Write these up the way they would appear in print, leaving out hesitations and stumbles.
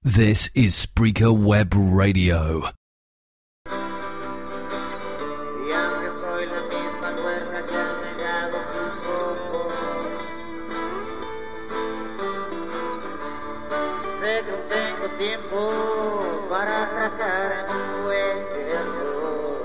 This is Spreaker Web Radio. Y aunque soy la misma duerna que han negado tus ojos, sé que no tengo tiempo para atracar a mi cuerpo.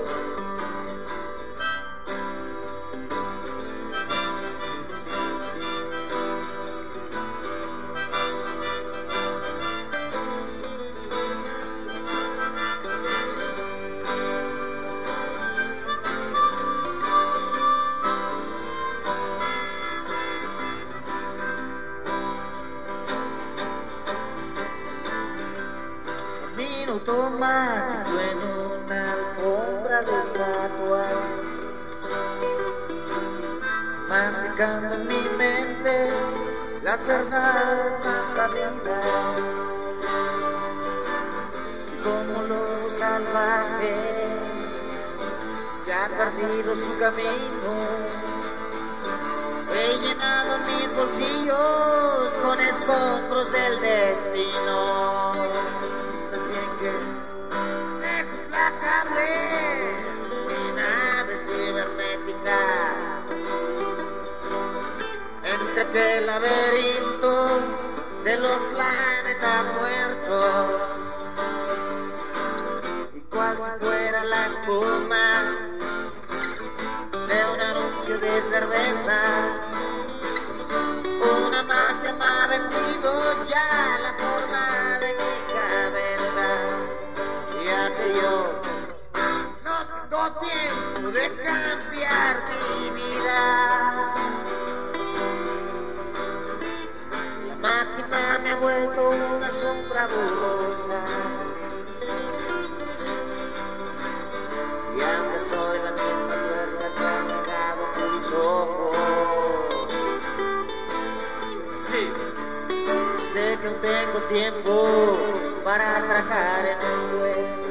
Automático en una alfombra de estatuas, masticando en mi mente las verdades más sabidas. Como lobo salvaje que ha perdido su camino, he llenado mis bolsillos con escombros del destino. Dejo implacable mi nave cibernética entre aquel laberinto de los planetas muertos, y cual si fuera la espuma de un anuncio de cerveza, una magia me ha vendido ya la forma de mi cabeza, ya que yo no tengo tiempo de cambiar mi vida. La máquina me ha vuelto una sombra borrosa, y aunque soy la misma duerna que ha negado tus ojos, sé que no tengo tiempo para atracar en el cuerpo.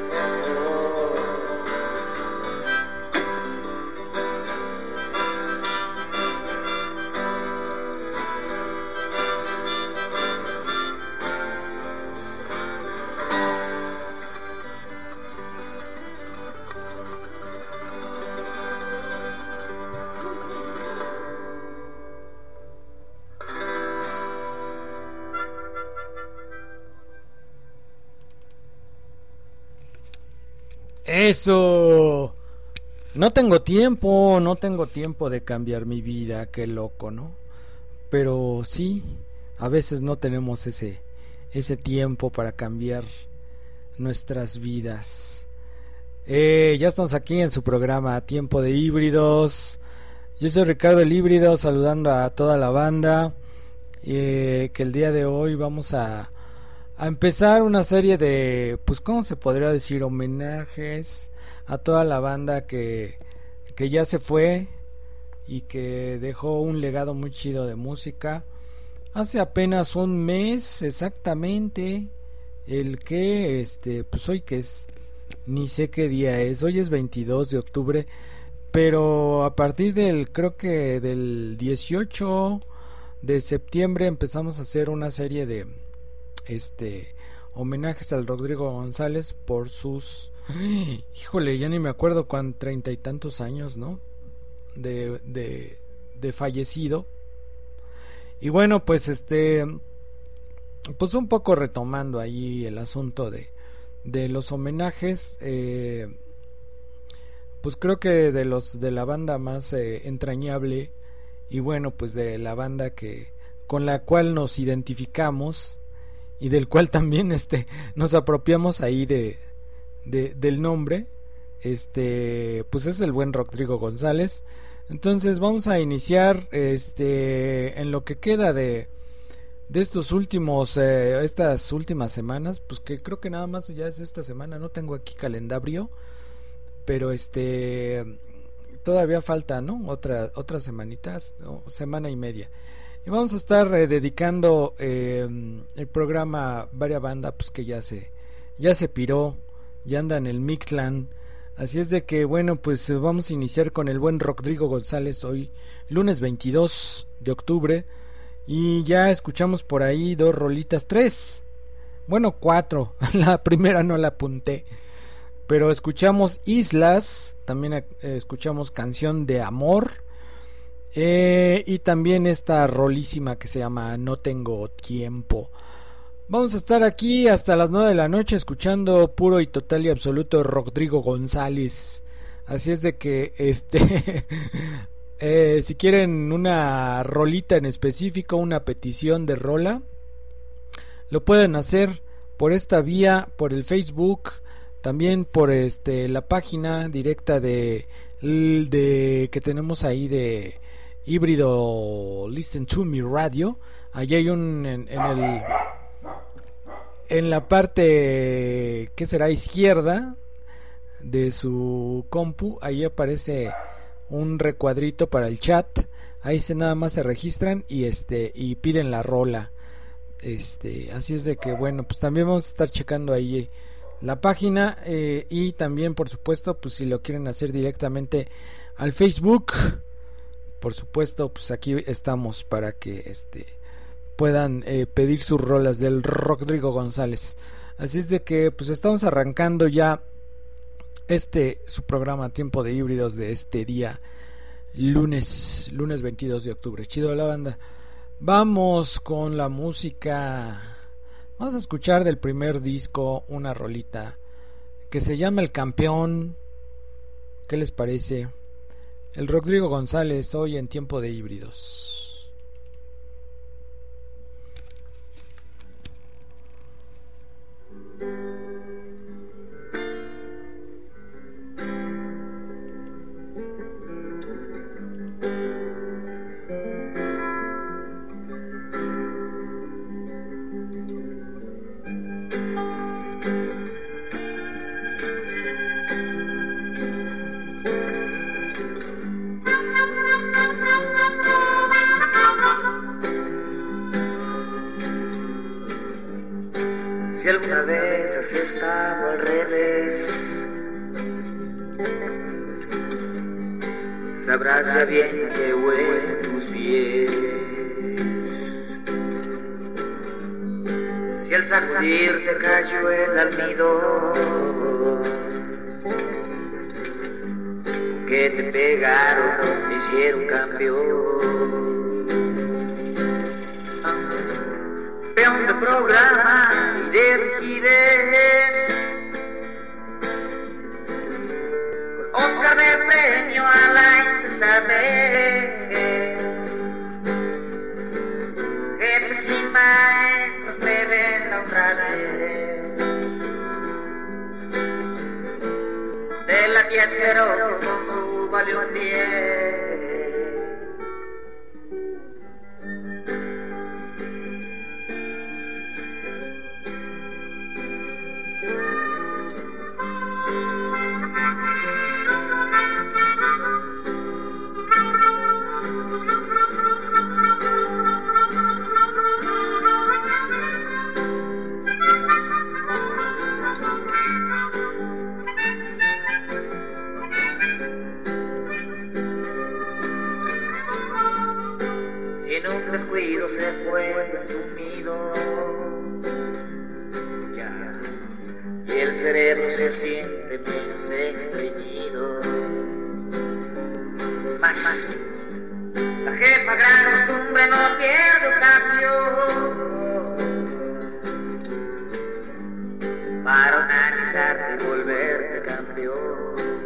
Eso. No tengo tiempo de cambiar mi vida, qué loco, ¿no? Pero sí, a veces no tenemos ese tiempo para cambiar nuestras vidas. Ya estamos aquí en su programa Tiempo de Híbridos. Yo soy Ricardo el Híbrido, saludando a toda la banda. Que el día de hoy vamos a empezar una serie de, pues, ¿cómo se podría decir? Homenajes a toda la banda que ya se fue y que dejó un legado muy chido de música. Hace apenas un mes exactamente, pues hoy que es, ni sé qué día es, hoy es 22 de octubre, pero a partir creo que del 18 de septiembre empezamos a hacer una serie de homenajes al Rodrigo González por sus, híjole, ya ni me acuerdo cuántos, 30 y tantos años, ¿no? de fallecido. Y bueno, pues pues un poco retomando ahí el asunto de los homenajes, pues creo que de la banda más entrañable, y bueno, pues de la banda con la cual nos identificamos y del cual también nos apropiamos ahí del nombre, pues es el buen Rodrigo González. Entonces vamos a iniciar en lo que queda de estos últimos estas últimas semanas, pues que creo que nada más ya es esta semana, no tengo aquí calendario, pero todavía falta, ¿no? Otras semanitas, semana y media. Y vamos a estar dedicando el programa a varias bandas, pues que ya se piró, ya anda en el Mictlán. Así es de que, bueno, pues vamos a iniciar con el buen Rodrigo González hoy, lunes 22 de octubre. Y ya escuchamos por ahí dos rolitas, tres Bueno, 4. La primera no la apunté. Pero escuchamos Islas, también escuchamos Canción de Amor, y también esta rolísima que se llama No Tengo Tiempo. Vamos a estar aquí hasta las 9 de la noche escuchando puro y total y absoluto Rodrigo González. Así es de que si quieren una rolita en específico, una petición de rola, lo pueden hacer por esta vía, por el Facebook, también por la página directa de que tenemos ahí de Híbrido Listen to Me Radio. Allí hay en la parte que será izquierda de su compu, ahí aparece un recuadrito para el chat. Ahí nada más se registran y piden la rola. Así es de que bueno, pues también vamos a estar checando ahí la página, y también por supuesto pues si lo quieren hacer directamente al Facebook, por supuesto pues aquí estamos para que puedan pedir sus rolas del Rodrigo González. Así es de que pues estamos arrancando ya su programa Tiempo de Híbridos de este día lunes 22 de octubre. Chido la banda. Vamos con la música. Vamos a escuchar del primer disco una rolita que se llama El Campeón. ¿Qué les parece? El Rodrigo González hoy en Tiempo de Híbridos. Si alguna vez has estado al revés, sabrás ya bien que huelen tus pies. Si al sacudir te cayó el almidón que te pegaron, te hicieron campeón. Campeón de programa y de rigidez, con Oscar de premio a la insensatez. Jefes y maestros deben la honradez de la que asquerosa con su valiente. Descuido se fue consumido ya, y el cerebro se siente menos estreñido. Más, la jefa gran costumbre no pierde ocasión para organizarte y volverte campeón.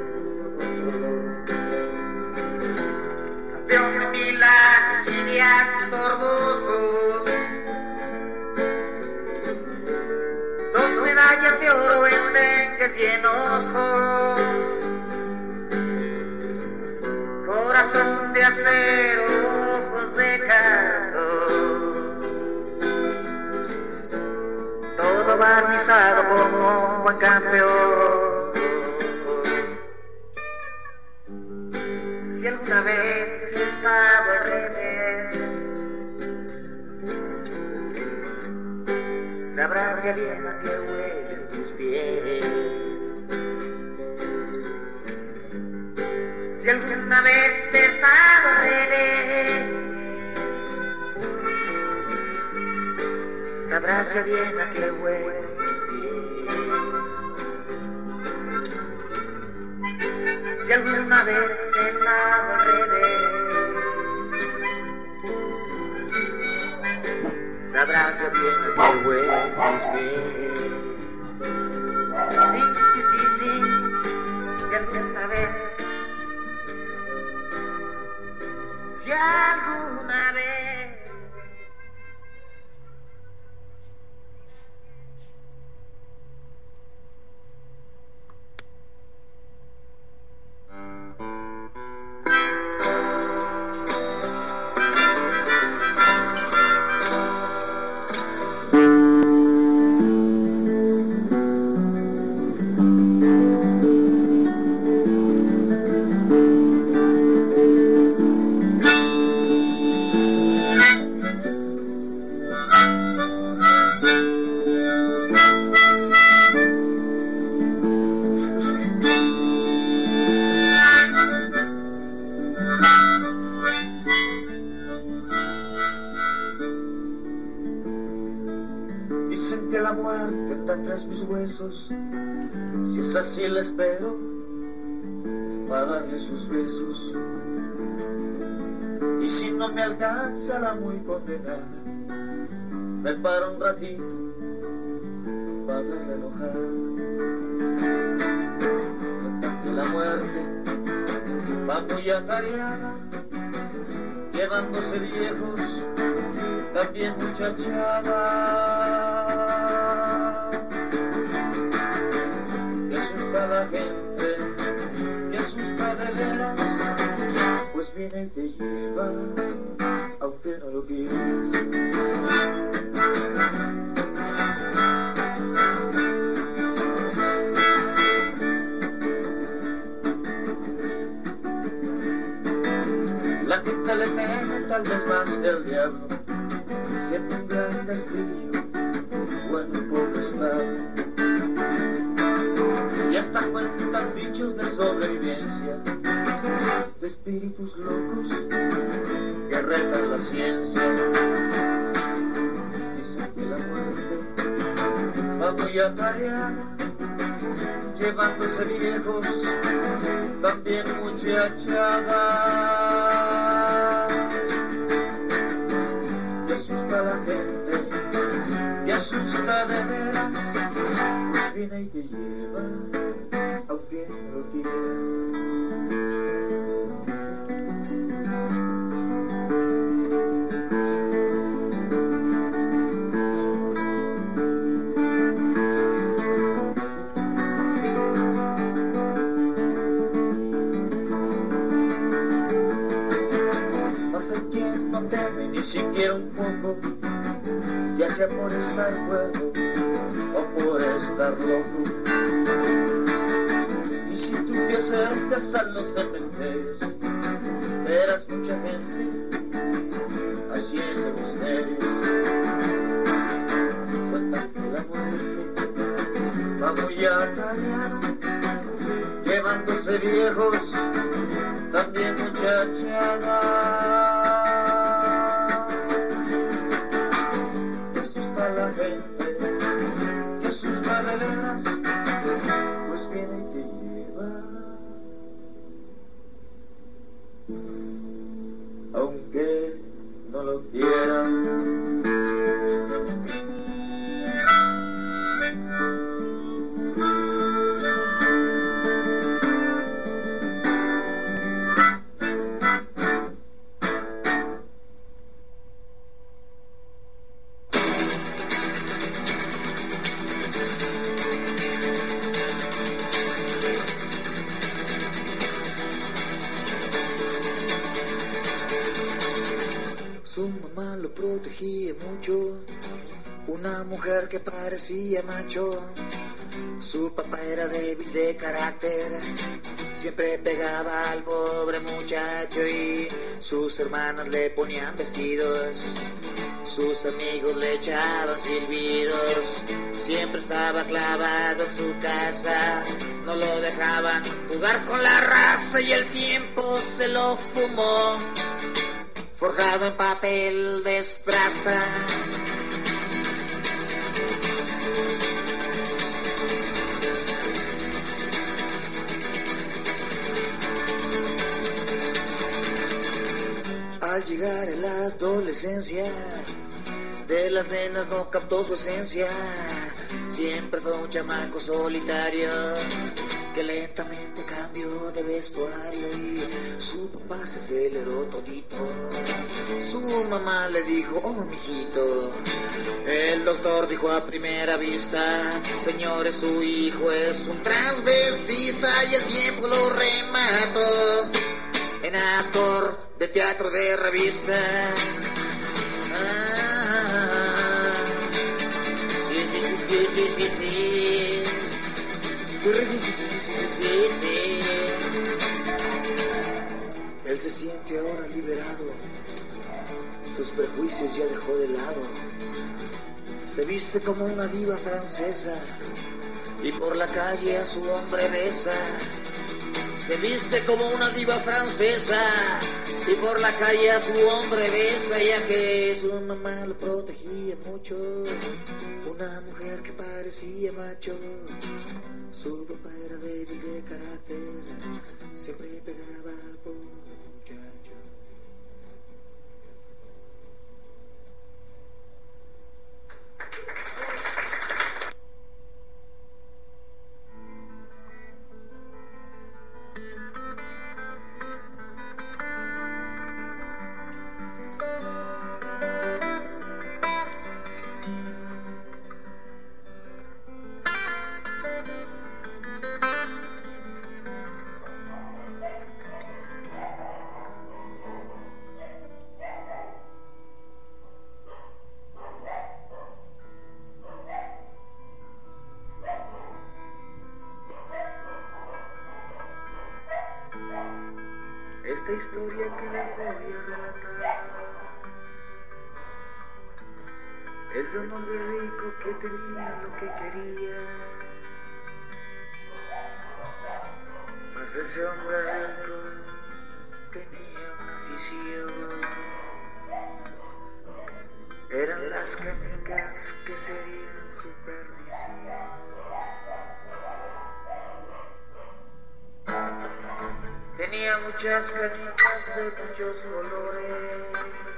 Campeón de milagros y días torbosos, 2 medallas de oro en dengues llenosos, corazón de acero, ojos de cartón, todo barnizado como un buen campeón. Si alguna vez has estado al revés, sabrás ya bien a qué huelen tus pies. Si alguna vez has estado al revés, sabrás ya bien a qué huele si alguna vez he estado al revés. Sabrás ya bien a qué hueles bien. Sí, si alguna vez, si alguna vez. Mis huesos, si es así la espero para darle sus besos, y si no me alcanza la muy condenada, me paro un ratito para verla enojar. Que la muerte va muy atareada, llevándose viejos, también muchachada. La gente que asusta de veras, pues viene y te lleva, aunque no lo quieras. La gente le teme tal vez más que el diablo, siempre un gran castillo, bueno y pobre estado. Y hasta cuentan dichos de sobrevivencia, de espíritus locos que retan la ciencia. Dicen que la muerte va muy atareada, llevándose viejos, también muchachada. Que asusta a la gente, que asusta de veras, pues viene y te lleva, aunque no lo quieras. Mas hay quien no teme ni siquiera un poco, ya sea por estar cuerdo o por estar loco. Y si tú te acercas a los cementerios, verás mucha gente haciendo misterios. Cuentan que la muerte va muy atareada, llevándose viejos, también muchachada. Que asusta a la gente, que asusta de veras, pues viene y te lleva, aunque no lo quiera. Su mamá lo protegía mucho, una mujer que parecía macho. Su papá era débil de carácter, siempre pegaba al pobre muchacho y sus hermanas le ponían vestidos. Sus amigos le echaban silbidos, siempre estaba clavado en su casa, no lo dejaban jugar con la raza y el tiempo se lo fumó, forjado en papel de estraza. Al llegar a la adolescencia, de las nenas no captó su esencia. Siempre fue un chamaco solitario que lentamente cambió de vestuario y su papá se aceleró todito. Su mamá le dijo, oh mijito. El doctor dijo a primera vista, señores, su hijo es un transvestista, y el tiempo lo remató en actor de teatro de revista. Sí. Él se siente ahora liberado, sus prejuicios ya dejó de lado. Se viste como una diva francesa y por la calle a su hombre besa. Se viste como una diva francesa y por la calle a su hombre besa, ya que su mamá lo protegía mucho. Una mujer que parecía macho, su papá era débil de carácter, siempre pegaba al pobre muchacho. Esta historia que les voy a relatar es de un hombre rico que tenía lo que quería. Mas ese hombre rico tenía una afición. Eran las canicas que serían su perdición. Tenía muchas canicas de muchos colores,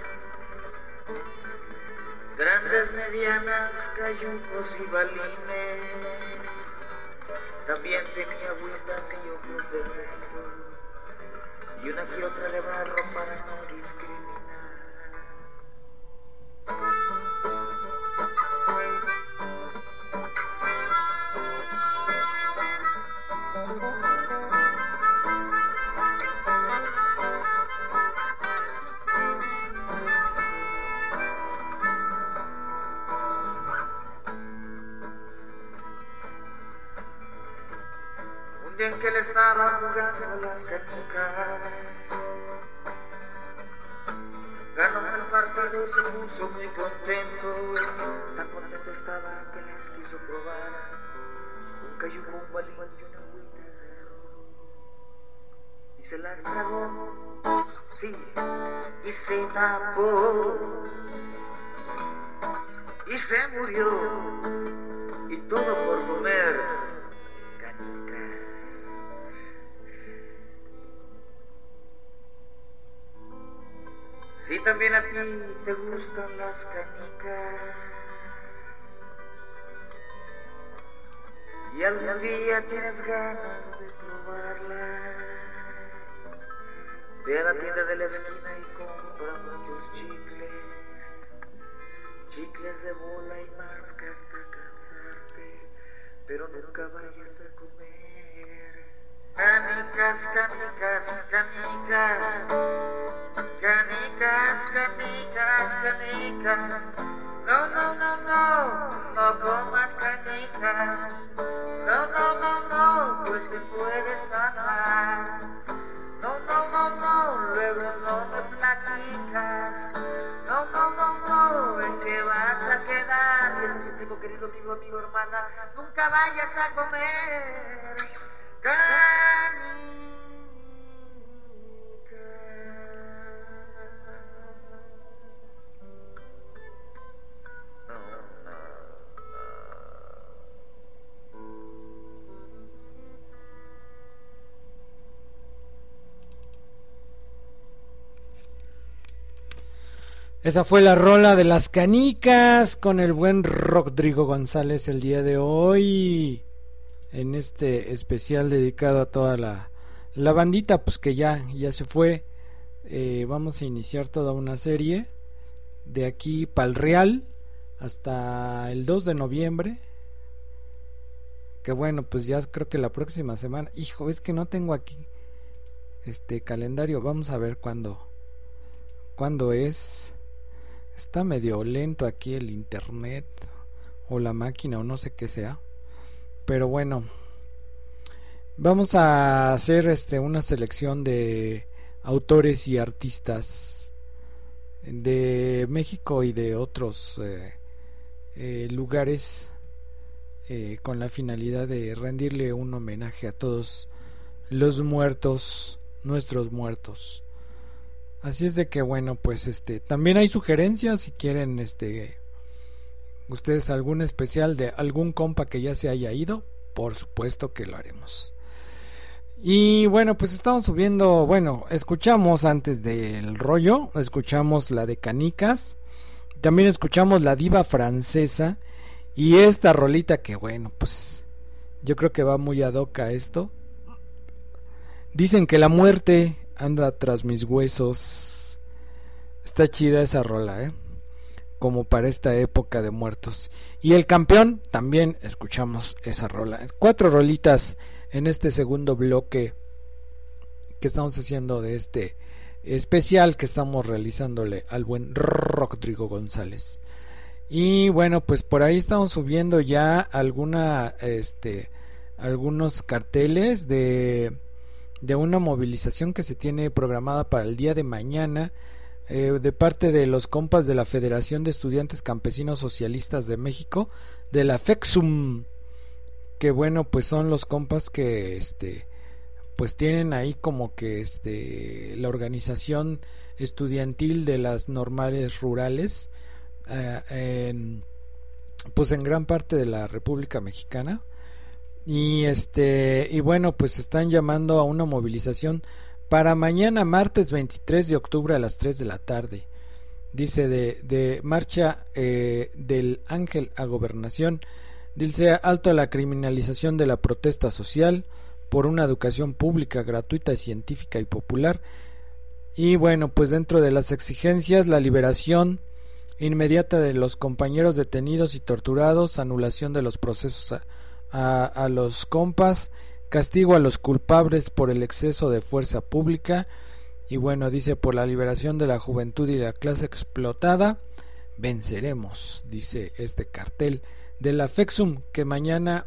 grandes, medianas, cayucos y balines. También tenía agüitas y ojos de gato, y una que otra de barro para no discriminar. Un día en que él estaba jugando a las canicas, ganó el partido y se puso muy contento. Tan contento estaba que las quiso probar. Un cayuco, un balín y una agüita agarró y se las tragó, sí, y se tapó y se murió, y todo por comer canicas. Si también a ti te gustan las canicas y algún día tienes ganas de probarlas, ve a la tienda de la esquina y compra muchos chicles, chicles de bola y masca hasta cansarte, pero nunca vayas a comer canicas, canicas, canicas, canicas, canicas, canicas. No, no, no, no, no comas canicas. No, no, no, no, pues te puedes matar. No, no, no, no, luego no me platicas. No, no, no, no, ¿en qué vas a quedar? Yo te suplico, querido amigo, amigo, hermana, nunca vayas a comer canicas. No, no, no. Esa fue la rola de las canicas con el buen Rodrigo González el día de hoy, en este especial dedicado a toda la bandita pues que ya se fue. Vamos a iniciar toda una serie de aquí para el Real hasta el 2 de noviembre, que bueno, pues ya creo que la próxima semana, hijo, es que no tengo aquí calendario, vamos a ver cuándo es. Está medio lento aquí el internet o la máquina o no sé qué sea, pero bueno, vamos a hacer una selección de autores y artistas de México y de otros lugares, con la finalidad de rendirle un homenaje a todos los muertos, nuestros muertos. Así es de que bueno, pues también hay sugerencias si quieren ustedes algún especial de algún compa que ya se haya ido, por supuesto que lo haremos. Y bueno, pues estamos subiendo, bueno, escuchamos antes del rollo, escuchamos la de Canicas, también escuchamos La Diva Francesa y esta rolita que bueno, pues yo creo que va muy ad hoc a esto. Dicen que la muerte anda tras mis huesos. Está chida esa rola, como para esta época de muertos. Y El Campeón, también escuchamos esa rola. 4 rolitas en este segundo bloque que estamos haciendo de este especial que estamos realizándole al buen Rodrigo González. Y bueno, pues por ahí estamos subiendo ya algunos carteles de una movilización que se tiene programada para el día de mañana, de parte de los compas de la Federación de Estudiantes Campesinos Socialistas de México, de la FEXUM, que bueno, pues son los compas que pues tienen ahí como que la organización estudiantil de las normales rurales, pues en gran parte de la República Mexicana. Y bueno, pues están llamando a una movilización para mañana martes 23 de octubre a las 3 de la tarde. Dice de marcha del Ángel a Gobernación. Dice alto a la criminalización de la protesta social por una educación pública, gratuita, científica y popular. Y bueno, pues dentro de las exigencias, la liberación inmediata de los compañeros detenidos y torturados, anulación de los procesos a los compas, castigo a los culpables por el exceso de fuerza pública, y bueno, dice por la liberación de la juventud y la clase explotada, venceremos, dice este cartel de la FEXUM, que mañana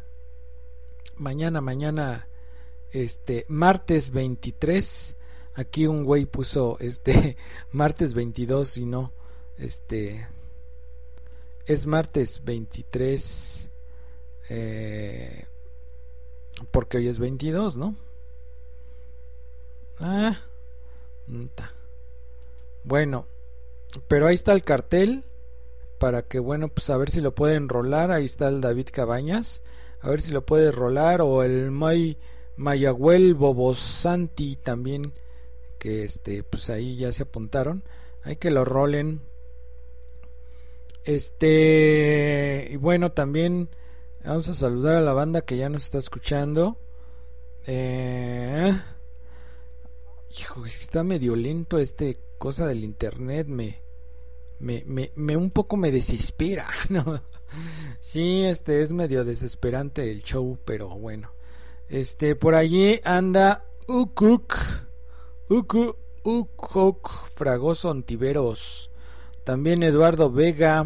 martes 23, aquí un güey puso martes 22, y no, es martes 23, porque hoy es 22, ¿no? Bueno, pero ahí está el cartel para que bueno, pues a ver si lo pueden rolar. Ahí está el David Cabañas, a ver si lo puede rolar, o el Mayagüel Bobosanti también, que pues ahí ya se apuntaron, hay que lo rolen. Y bueno, también vamos a saludar a la banda que ya nos está escuchando. Hijo, está medio lento cosa del internet, me un poco me desespera, ¿no? Sí, es medio desesperante el show, pero bueno. Por allí anda Ukuk Fragoso Ontiveros, también Eduardo Vega,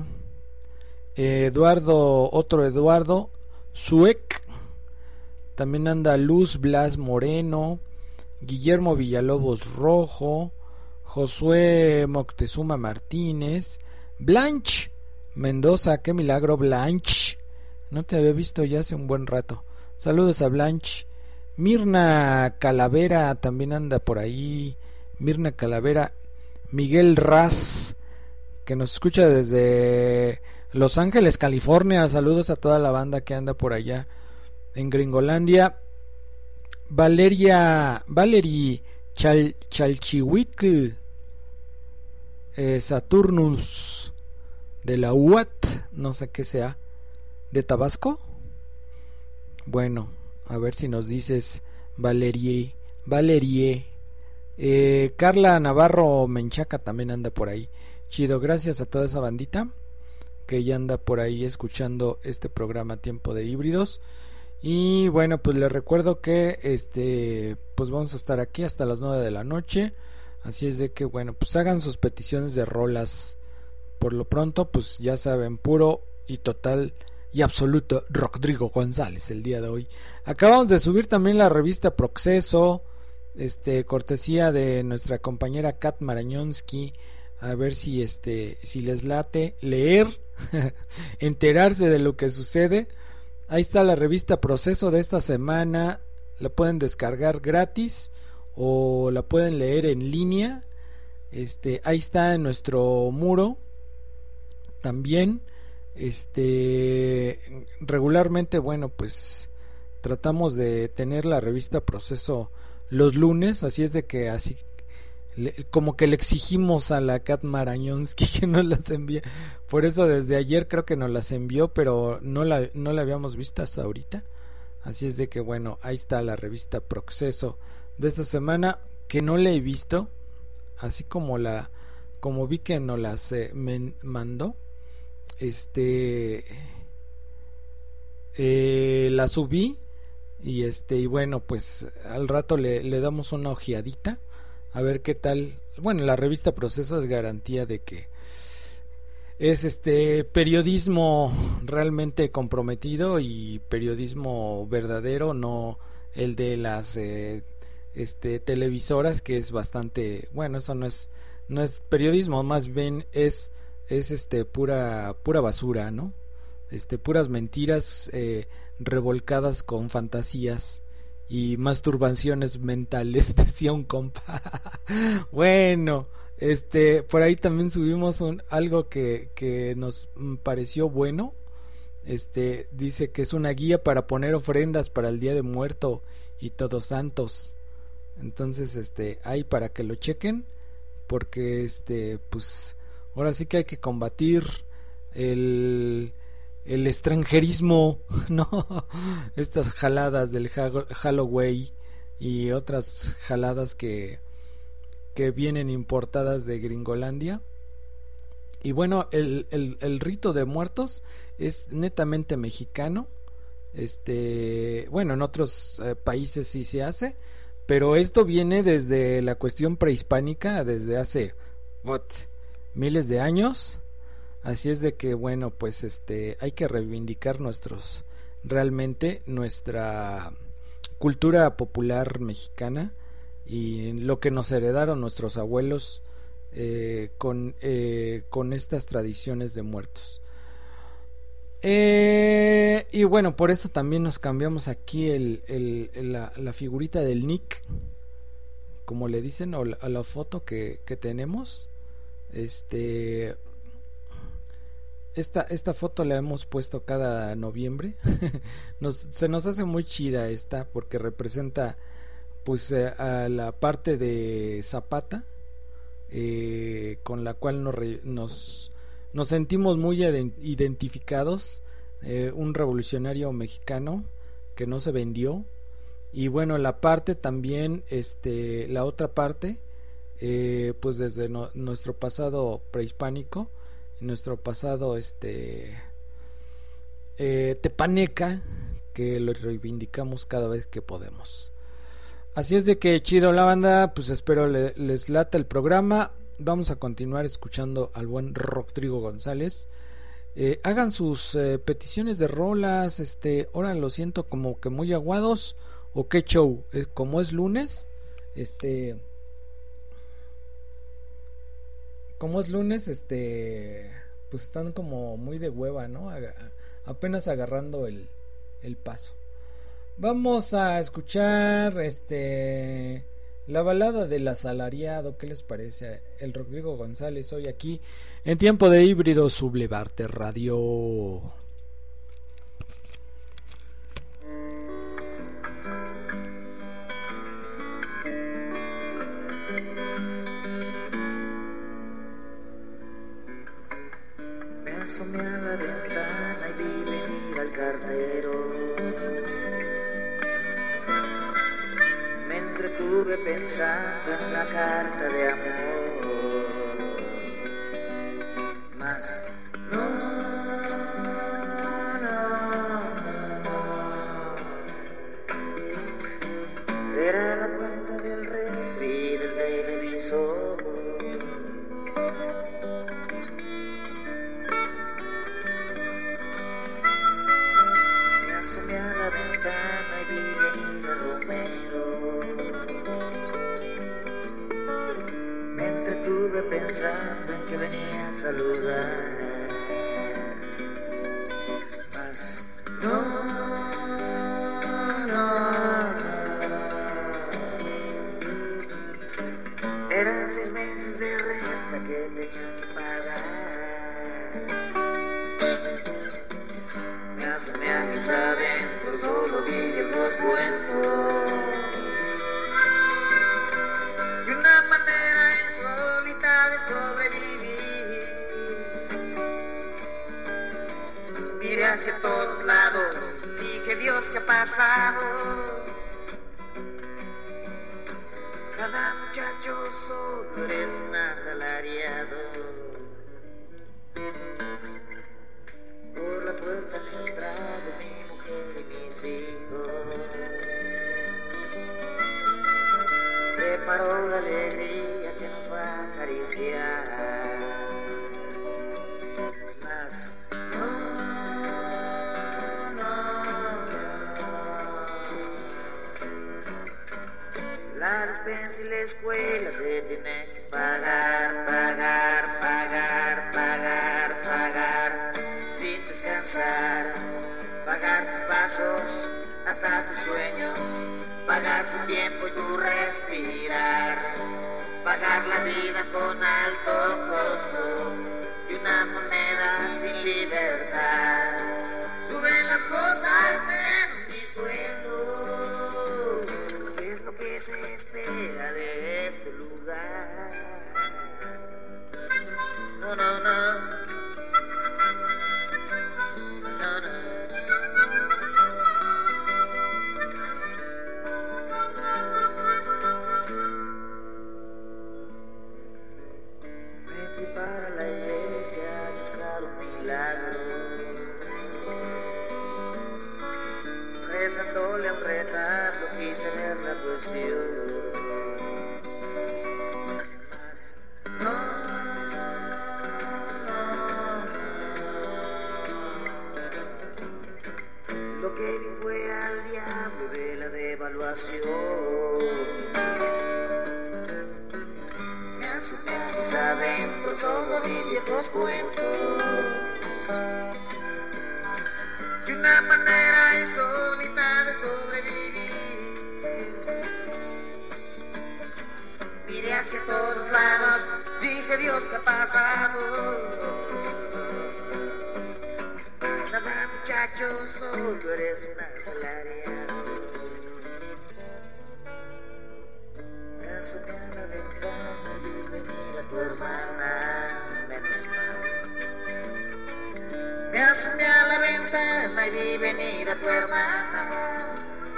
otro Eduardo Suec, también anda Luz Blas Moreno, Guillermo Villalobos Rojo, Josué Moctezuma Martínez, Blanche Mendoza, qué milagro Blanche, no te había visto ya hace un buen rato, saludos a Blanche. Mirna Calavera también anda por ahí, Mirna Calavera, Miguel Raz, que nos escucha desde Los Ángeles, California, saludos a toda la banda que anda por allá en Gringolandia. Valerie Chalchihuitl, Saturnus de la UAT, no sé qué sea, de Tabasco. Bueno, a ver si nos dices Valerie. Carla Navarro Menchaca también anda por ahí. Chido, gracias a toda esa bandita que ya anda por ahí escuchando este programa Tiempo de Híbridos. Y bueno, pues les recuerdo que pues vamos a estar aquí hasta las 9 de la noche. Así es de que bueno, pues hagan sus peticiones de rolas. Por lo pronto, pues ya saben, puro y total y absoluto Rodrigo González el día de hoy. Acabamos de subir también la revista Proceso, cortesía de nuestra compañera Kat Marañonsky. A ver si si les late leer, enterarse de lo que sucede. Ahí está la revista Proceso de esta semana. La pueden descargar gratis o la pueden leer en línea. Ahí está en nuestro muro. También regularmente, bueno, pues tratamos de tener la revista Proceso los lunes, así es de que así como que le exigimos a la Kat Marañonsky que nos las envíe. Por eso desde ayer creo que nos las envió, pero no la habíamos visto hasta ahorita. Así es de que bueno, ahí está la revista Proceso de esta semana, que no la he visto, así como vi que nos las mandó. La subí y bueno, pues al rato le damos una ojeadita a ver qué tal. Bueno, la revista Proceso es garantía de que es periodismo realmente comprometido y periodismo verdadero, no el de las televisoras, que es bastante, bueno, eso no es periodismo, más bien es pura basura, ¿no? Puras mentiras revolcadas con fantasías y masturbaciones mentales, decía un compa. Bueno, por ahí también subimos algo que nos pareció bueno. Dice que es una guía para poner ofrendas para el Día de Muerto y Todos Santos. Entonces, ahí para que lo chequen, porque pues ahora sí que hay que combatir el extranjerismo, ¿no? Estas jaladas del Halloween y otras jaladas que vienen importadas de Gringolandia. Y bueno, el rito de muertos es netamente mexicano. Bueno, en otros países sí se hace, pero esto viene desde la cuestión prehispánica, desde hace miles de años. Así es de que bueno, pues hay que reivindicar realmente nuestra cultura popular mexicana y lo que nos heredaron nuestros abuelos con estas tradiciones de muertos. Y bueno, por eso también nos cambiamos aquí la figurita del Nick, como le dicen, o a la foto que tenemos. Esta foto la hemos puesto cada noviembre. Se nos hace muy chida esta, porque representa pues a la parte de Zapata, con la cual nos sentimos muy identificados. Un revolucionario mexicano que no se vendió. Y bueno, la parte también, la otra parte, pues desde nuestro pasado prehispánico, nuestro pasado tepaneca, que lo reivindicamos cada vez que podemos. Así es de que chido la banda, pues espero les lata el programa. Vamos a continuar escuchando al buen Rodrigo González. Hagan sus peticiones de rolas. Ahora lo siento como que muy aguados, o qué show, como es lunes, como es lunes, pues están como muy de hueva, ¿no? Apenas agarrando el paso. Vamos a escuchar la balada del asalariado. ¿Qué les parece? El Rodrigo González hoy aquí en Tiempo de Híbrido, Sublevarte Radio. pensando en la carta de amor, mas no, era la cuenta del refri del televisor. Me asomé a la ventana y vi venir a Romero. Me entretuve pensando en que venía a saludar, mas no. Eran 6 meses de renta que tenía que pagar. Me asomé a mis adentros, solo vi viejos cuentos y una manera insólita de sobrevivir. Miré hacia todos lados, dije, Dios, ¿qué ha pasado? Cada muchacho solo eres un asalariado. Por la puerta han entrado mi mujer y mis hijos. Preparó la alegría que nos va a acariciar. Mas la despensa y la escuela se tiene que pagar, pagar, pagar, pagar, pagar, sin descansar. Pagar tus pasos hasta tus sueños, pagar tu tiempo y tu respirar. Pagar la vida con alto costo y una moneda sin libertad. Suben las cosas menos mi sueldo, es lo que se espera de este lugar. No, no, no. No, no. Me fui para la iglesia a buscar un milagro, rezándole a un retrato quise ver la cuestión. Mas no, lo que vi fue al diablo de la devaluación. Me asomé a mis adentros, solo vi viejos cuentos y una manera insólita de sobrevivir. Miré hacia todos lados, dije, Dios, ¿qué ha pasado? Nada, muchacho, solo eres un asalariado. Me asomé a la ventana y vi venir a tu hermana, menos mal. Me asomé a la ventana y vi venir a tu hermana.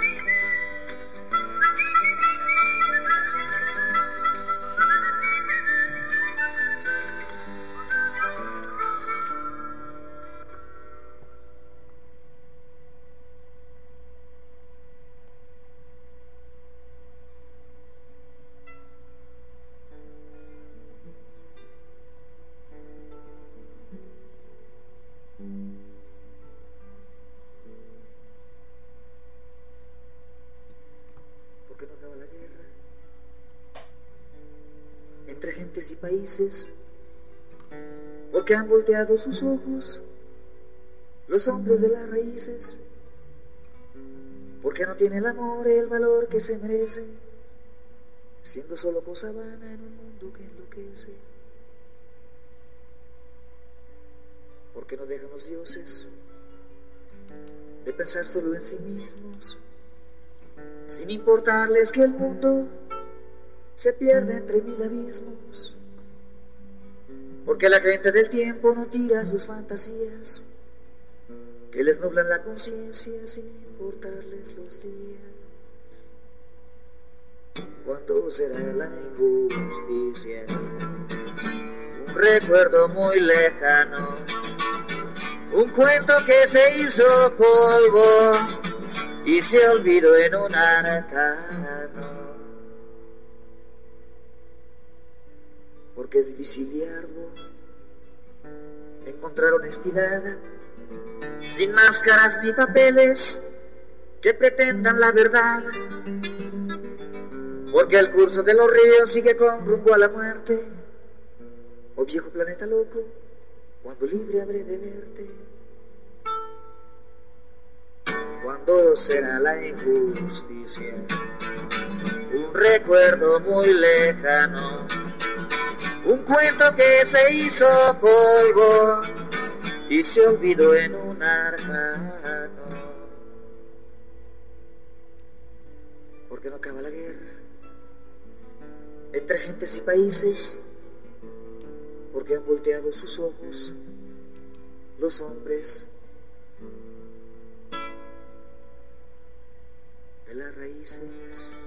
¿Por qué no acaba la guerra entre gentes y países? Porque han volteado sus ojos los hombres de las raíces. Porque no tiene el amor el valor que se merece, siendo solo cosa vana en un mundo que enloquece. Porque no dejan los dioses de pensar solo en sí mismos, sin importarles que el mundo se pierde entre 1000 abismos. Porque la gente del tiempo no tira sus fantasías, que les nublan la conciencia sin importarles los días. ¿Cuándo será la injusticia? Un recuerdo muy lejano, un cuento que se hizo polvo y se olvidó en un arcano. Porque es difícil y arduo encontrar honestidad sin máscaras ni papeles que pretendan la verdad. Porque el curso de los ríos sigue con rumbo a la muerte. Oh viejo planeta loco, cuando libre habré de verte. ¿Cuándo será la injusticia? Un recuerdo muy lejano, un cuento que se hizo polvo y se olvidó en un arcano. ¿Por qué no acaba la guerra entre gentes y países? Porque han volteado sus ojos los hombres de las raíces.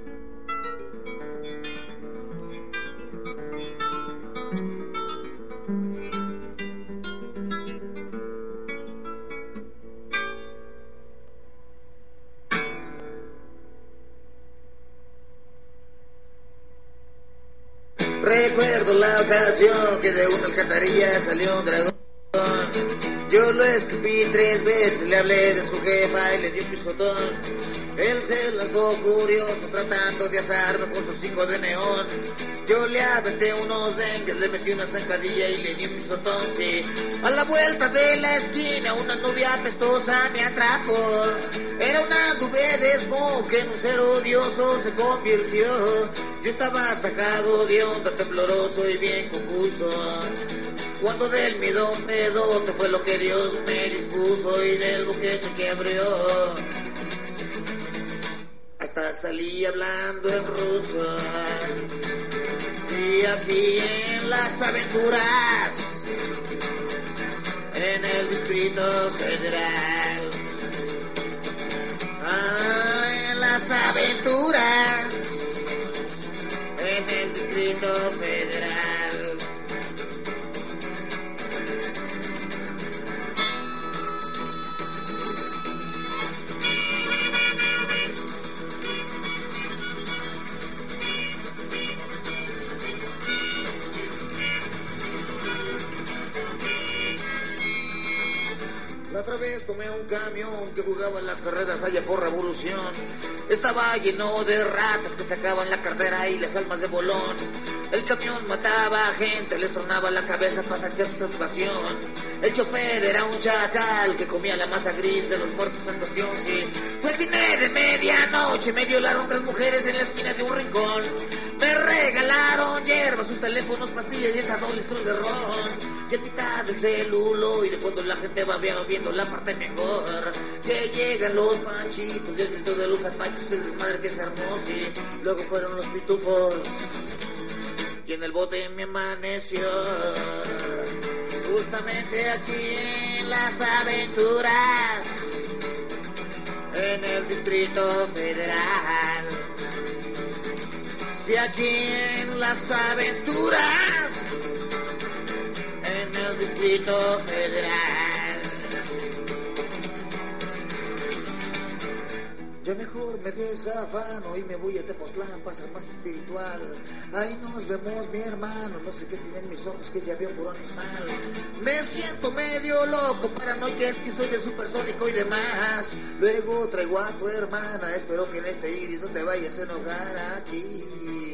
Recuerdo la ocasión que de una alcantarilla salió un dragón. Yo lo escupí 3 veces, le hablé de su jefa y le di un pisotón. Él se lanzó furioso tratando de asarme con sus 5 de neón. Yo le aventé unos dengues, le metí una zancadilla y le di un pisotón, sí. A la vuelta de la esquina una nube apestosa me atrapó. Era una nube de smog que en un ser odioso se convirtió. Yo estaba sacado de onda, tembloroso y bien confuso. Cuando del miedo un pedote fue lo que Dios me dispuso y del boquete que abrió. Hasta salí hablando en ruso. Sí, aquí en las aventuras, en el Distrito Federal. Ah, en las aventuras, en el Distrito Federal. La otra vez tomé un camión que jugaba en las carreras allá por Revolución. Estaba lleno de ratas que sacaban la cartera y las almas de bolón. El camión mataba a gente, les tronaba la cabeza para sacar su satisfacción. El chofer era un chacal que comía la masa gris de los muertos en cuestión, sí. Fue el cine de medianoche, me violaron 3 mujeres en la esquina de un rincón. Me regalaron hierbas, sus teléfonos, pastillas y hasta 2 litros de ron. Y en mitad del celuloide, cuando la gente va viendo la parte mejor, que llegan los panchitos y el grito de los apaches, el desmadre que se armó, sí. Luego fueron los pitufos y en el bote me amaneció. Justamente aquí en las aventuras, en el Distrito Federal. Si aquí en las aventuras, en el Distrito Federal. Yo mejor me desafano y me voy a Tepoztlán para ser más espiritual. Ahí nos vemos, mi hermano, no sé qué tienen mis ojos que ya veo puro animal. Me siento medio loco, paranoico, esquizoide, supersónico y demás. Luego traigo a tu hermana, espero que en este iris no te vayas a enojar aquí.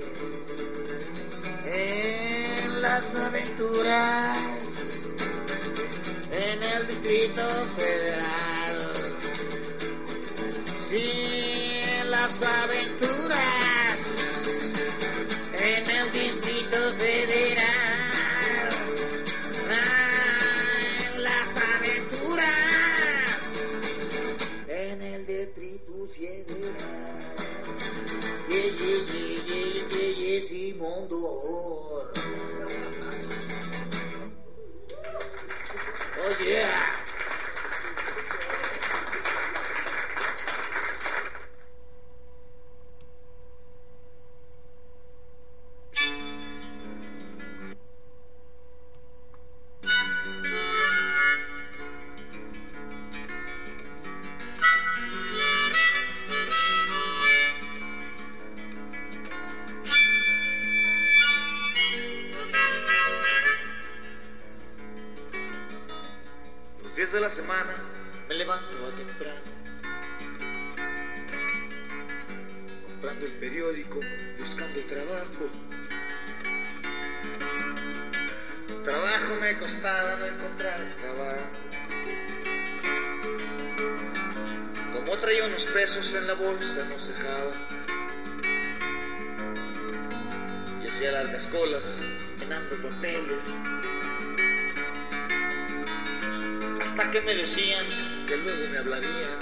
En las aventuras, en el Distrito Federal. Sí, en las aventuras, en el Distrito Federal. Ah, en las aventuras, en el Distrito Federal. Simón Dor. Oh yeah. semana me levanto a temprano, comprando el periódico, buscando trabajo. Trabajo me costaba no encontrar trabajo. Como traía unos pesos en la bolsa no cejaba, y hacía largas colas llenando papeles, hasta que me decían que luego me hablarían.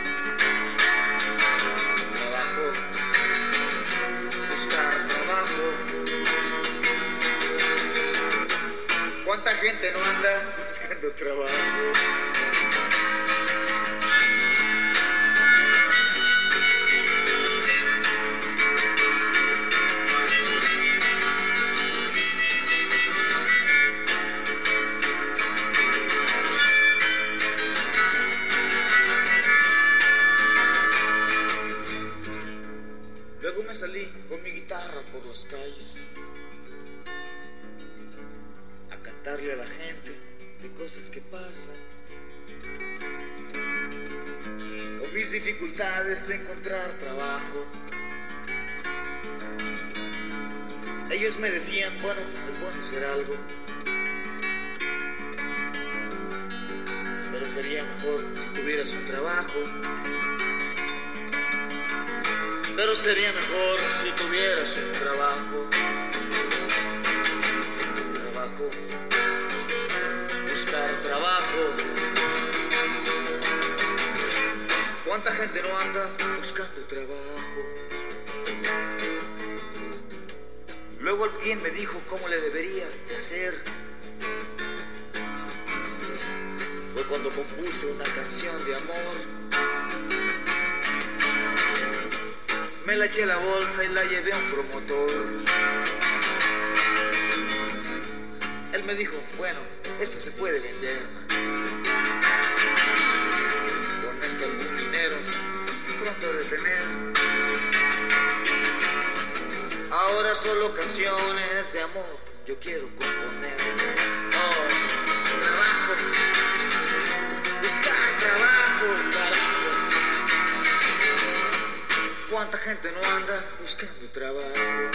Trabajo, buscar trabajo. ¿Cuánta gente no anda buscando trabajo? Luego me salí con mi guitarra por las calles a cantarle a la gente de cosas que pasan, o mis dificultades de encontrar trabajo. Ellos me decían, bueno, es bueno hacer algo, pero sería mejor si tuvieras un trabajo. Pero sería mejor si tuvieras un trabajo. Trabajo, buscar trabajo. ¿Cuánta gente no anda buscando trabajo? Luego alguien me dijo cómo le debería hacer. Fue cuando compuse una canción de amor. Me la eché a la bolsa y la llevé a un promotor. Él me dijo, bueno, esto se puede vender. Con esto algún dinero pronto de tener. Ahora solo canciones de amor yo quiero componer. Oh, trabajo, buscar trabajo, carajo. ¿Cuánta gente no anda buscando trabajo?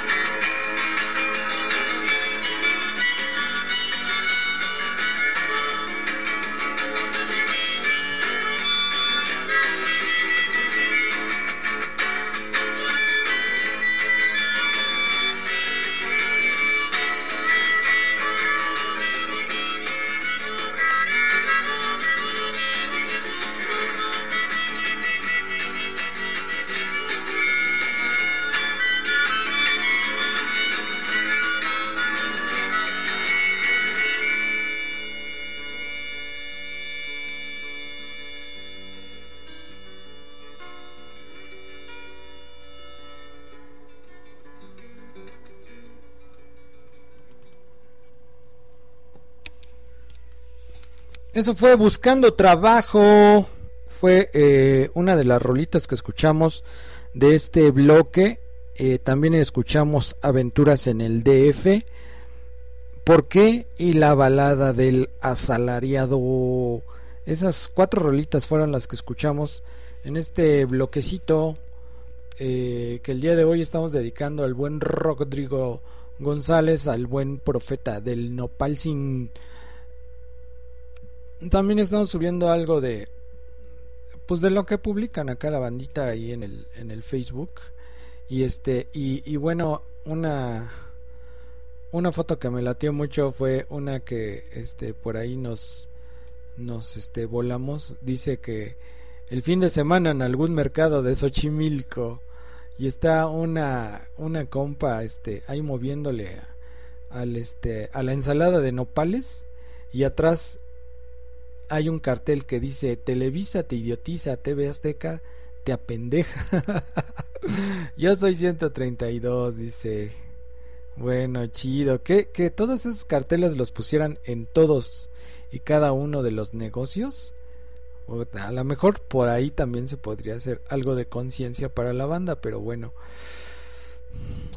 Eso fue Buscando Trabajo. Fue una de las rolitas que escuchamos de este bloque. También escuchamos Aventuras en el DF. ¿Por qué? Y la balada del asalariado. Esas 4 rolitas fueron las que escuchamos en este bloquecito que el día de hoy estamos dedicando al buen Rodrigo González, al buen profeta del nopal sin... También estamos subiendo algo de pues de lo que publican acá la bandita ahí en el Facebook. Y bueno, una foto que me latió mucho fue una que por ahí nos volamos. Dice que el fin de semana en algún mercado de Xochimilco, y está una compa ahí moviéndole a la ensalada de nopales, y atrás hay un cartel que dice: Televisa te idiotiza, TV Azteca te apendeja. Yo soy 132, dice. Bueno, chido. Que todos esos carteles los pusieran en todos y cada uno de los negocios. A lo mejor por ahí también se podría hacer algo de conciencia para la banda, pero bueno.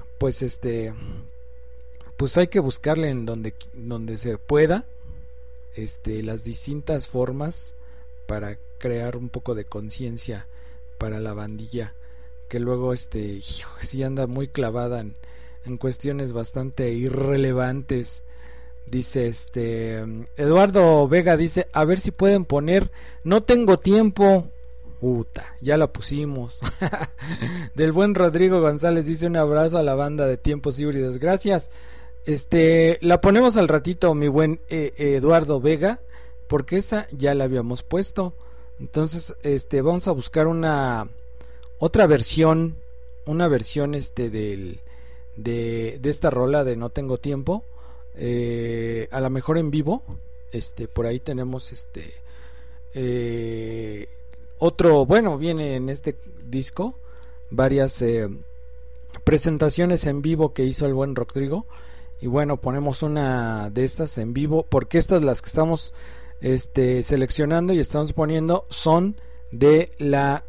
Pues pues hay que buscarle en donde se pueda. las distintas formas para crear un poco de conciencia para la bandilla que luego sí anda muy clavada en cuestiones bastante irrelevantes. Dice Eduardo Vega, dice, a ver si pueden poner No tengo tiempo. Ya la pusimos. Del buen Rodrigo González dice, un abrazo a la banda de Tiempos Híbridos. Gracias. La ponemos al ratito, mi buen Eduardo Vega, porque esa ya la habíamos puesto. Entonces, vamos a buscar otra versión, de esta rola de No tengo tiempo. A lo mejor en vivo. Por ahí tenemos otro, bueno, viene en este disco varias presentaciones en vivo que hizo el buen Rodrigo, y bueno, ponemos una de estas en vivo, porque estas, las que estamos seleccionando y estamos poniendo, son de la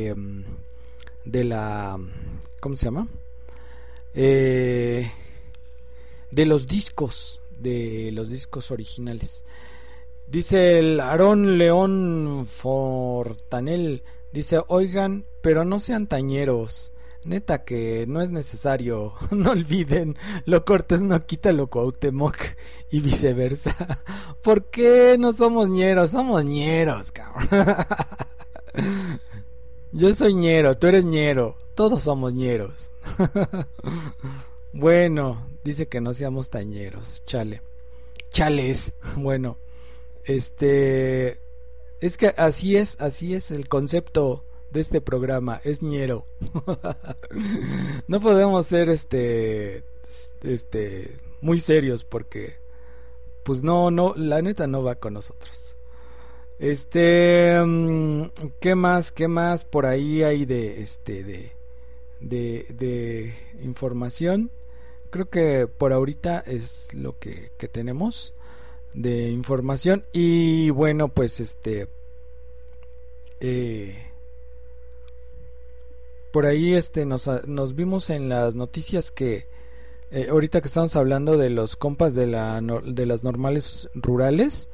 ¿cómo se llama? De los discos originales. Dice el Aarón León Fortanel, dice, oigan, pero no sean tañeros, neta que no es necesario, no olviden, lo Cortés no quita lo Cuauhtémoc y viceversa. ¿Por qué no somos ñeros? Somos ñeros, cabrón. Yo soy ñero, tú eres ñero, todos somos ñeros. Bueno, dice que no seamos tañeros, chales, bueno. Es que así es el concepto de este programa, es ñero. No podemos ser muy serios, porque pues no, la neta no va con nosotros. ¿Qué más por ahí hay de información? Creo que por ahorita es lo que tenemos de información. Y bueno, pues por ahí nos vimos en las noticias que ahorita que estamos hablando de los compas de las normales rurales,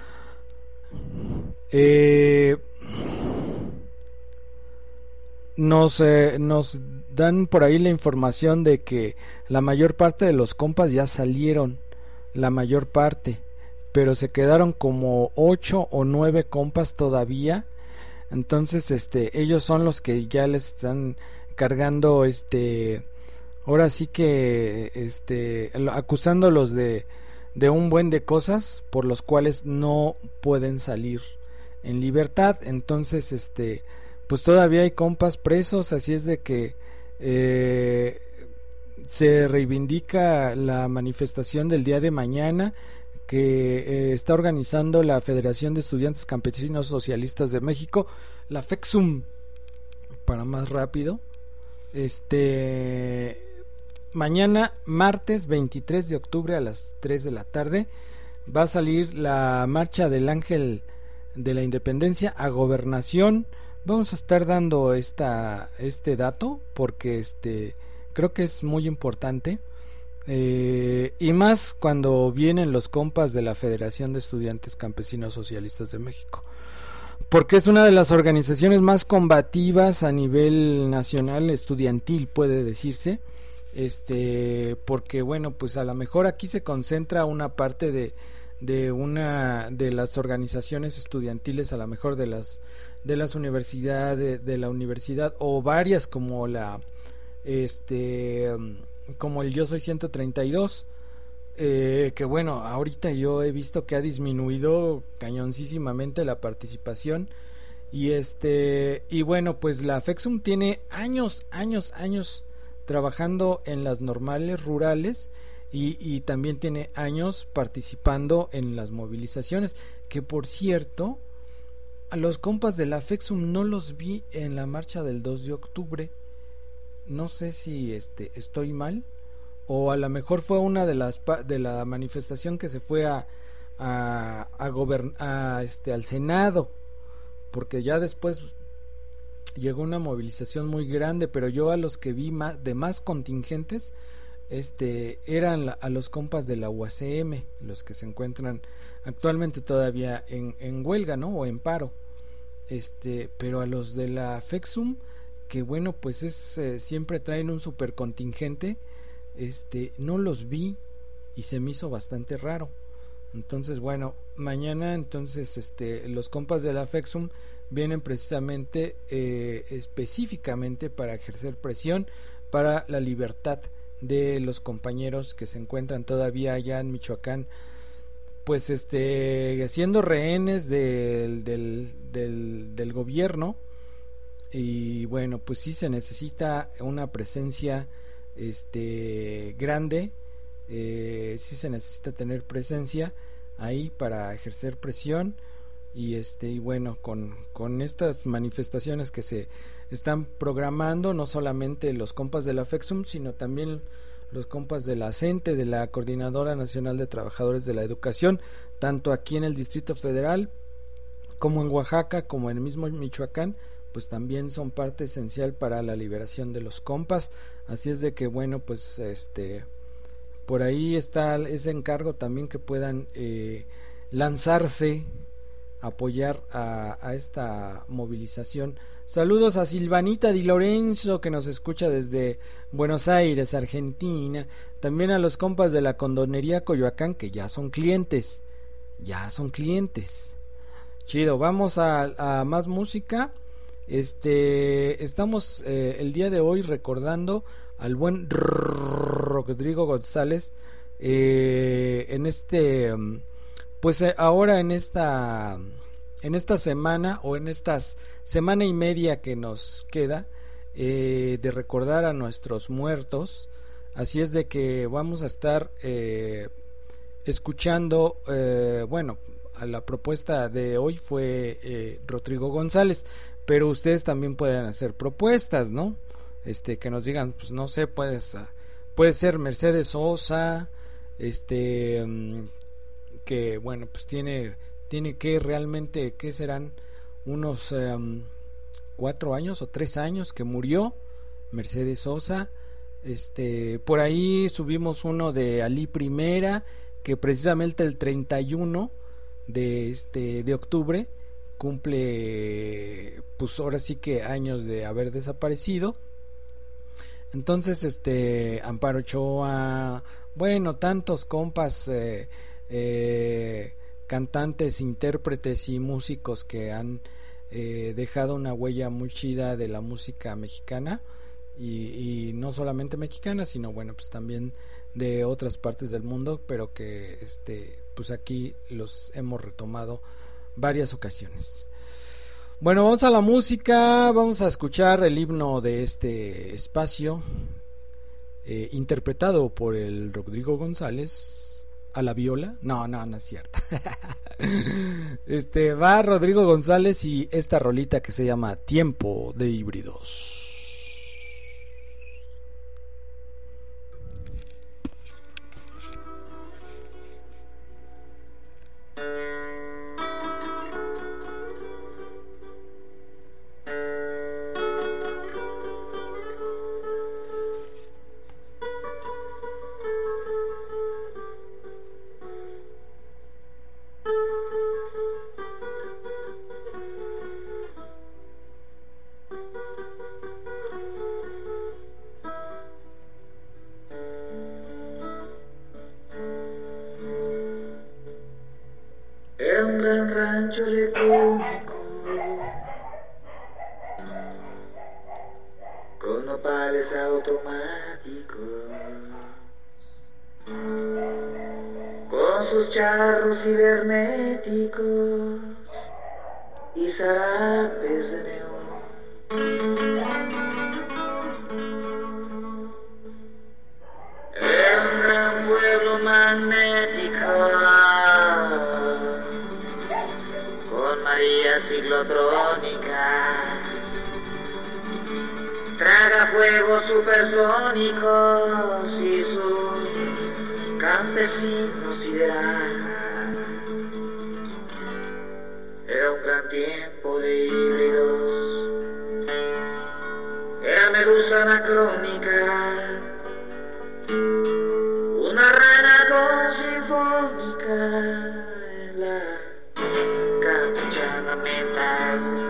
nos dan por ahí la información de que la mayor parte de los compas ya salieron, la mayor parte, pero se quedaron como 8 o 9 compas todavía. Entonces ellos son los que ya les están cargando ahora sí que acusándolos de un buen de cosas por los cuales no pueden salir en libertad. Entonces pues todavía hay compas presos, así es de que se reivindica la manifestación del día de mañana que está organizando la Federación de Estudiantes Campesinos Socialistas de México, la FECSUM para más rápido. Mañana, martes 23 de octubre a las 3 de la tarde, va a salir la marcha del Ángel de la Independencia a Gobernación. Vamos a estar dando este dato porque creo que es muy importante. Y más cuando vienen los compas de la Federación de Estudiantes Campesinos Socialistas de México, porque es una de las organizaciones más combativas a nivel nacional estudiantil, puede decirse. Porque bueno, pues a lo mejor aquí se concentra una parte de una de las organizaciones estudiantiles, a lo mejor de las universidades, de la universidad, o varias como como el Yo Soy 132, que bueno, ahorita yo he visto que ha disminuido cañoncísimamente la participación, y bueno, pues la FECSUM tiene años trabajando en las normales rurales, y también tiene años participando en las movilizaciones, que por cierto, a los compas de la FECSUM no los vi en la marcha del 2 de octubre. No sé si estoy mal, o a lo mejor fue una de la manifestación que se fue al Senado, porque ya después llegó una movilización muy grande, pero yo a los que vi de más contingentes eran a los compas de la UACM, los que se encuentran actualmente todavía en huelga, ¿no? O en paro. Pero a los de la FEXUM, que bueno, pues siempre traen un super contingente, no los vi y se me hizo bastante raro. Entonces, bueno, mañana entonces los compas de la FEXUM vienen precisamente específicamente para ejercer presión para la libertad de los compañeros que se encuentran todavía allá en Michoacán, pues siendo rehenes del gobierno. Y bueno, pues sí se necesita una presencia grande, sí se necesita tener presencia ahí para ejercer presión. Y y bueno, con estas manifestaciones que se están programando, no solamente los compas de la FEXUM, sino también los compas de la CENTE, de la Coordinadora Nacional de Trabajadores de la Educación, tanto aquí en el Distrito Federal como en Oaxaca, como en el mismo Michoacán, pues también son parte esencial para la liberación de los compas. Así es de que bueno, pues por ahí está ese encargo también, que puedan lanzarse, apoyar a esta movilización. Saludos a Silvanita Di Lorenzo, que nos escucha desde Buenos Aires, Argentina. También a los compas de la Condonería Coyoacán, que ya son clientes. Chido, vamos a más música. Estamos el día de hoy recordando al buen Rodrigo González, pues ahora en esta semana, o en estas semana y media que nos queda, de recordar a nuestros muertos. Así es de que vamos a estar escuchando, bueno, a la propuesta de hoy fue Rodrigo González, pero ustedes también pueden hacer propuestas, ¿no? Que nos digan, pues no sé, puede ser Mercedes Sosa, que bueno, pues tiene que realmente, que serán unos 4 años o 3 años que murió Mercedes Sosa. Por ahí subimos uno de Alí Primera, que precisamente el 31 de octubre cumple, pues ahora sí que años de haber desaparecido. Entonces Amparo Ochoa, bueno, tantos compas, cantantes, intérpretes y músicos que han dejado una huella muy chida de la música mexicana, y no solamente mexicana, sino bueno, pues también de otras partes del mundo, pero que pues aquí los hemos retomado varias ocasiones. Bueno, vamos a la música, vamos a escuchar el himno de este espacio, interpretado por el Rodrigo González a la viola. No es cierto. Va Rodrigo González y esta rolita que se llama Tiempo de Híbridos. Con nopales automáticos, con sus charros cibernéticos y zarapes de neón. Es un gran pueblo magnético, con Marías ciclotrónicas, tragafuegos supersónicos y sus campesinos sideral. Era un gran tiempo de híbridos, era medusa anacrónica Una rana sinfónica en la campechana metal.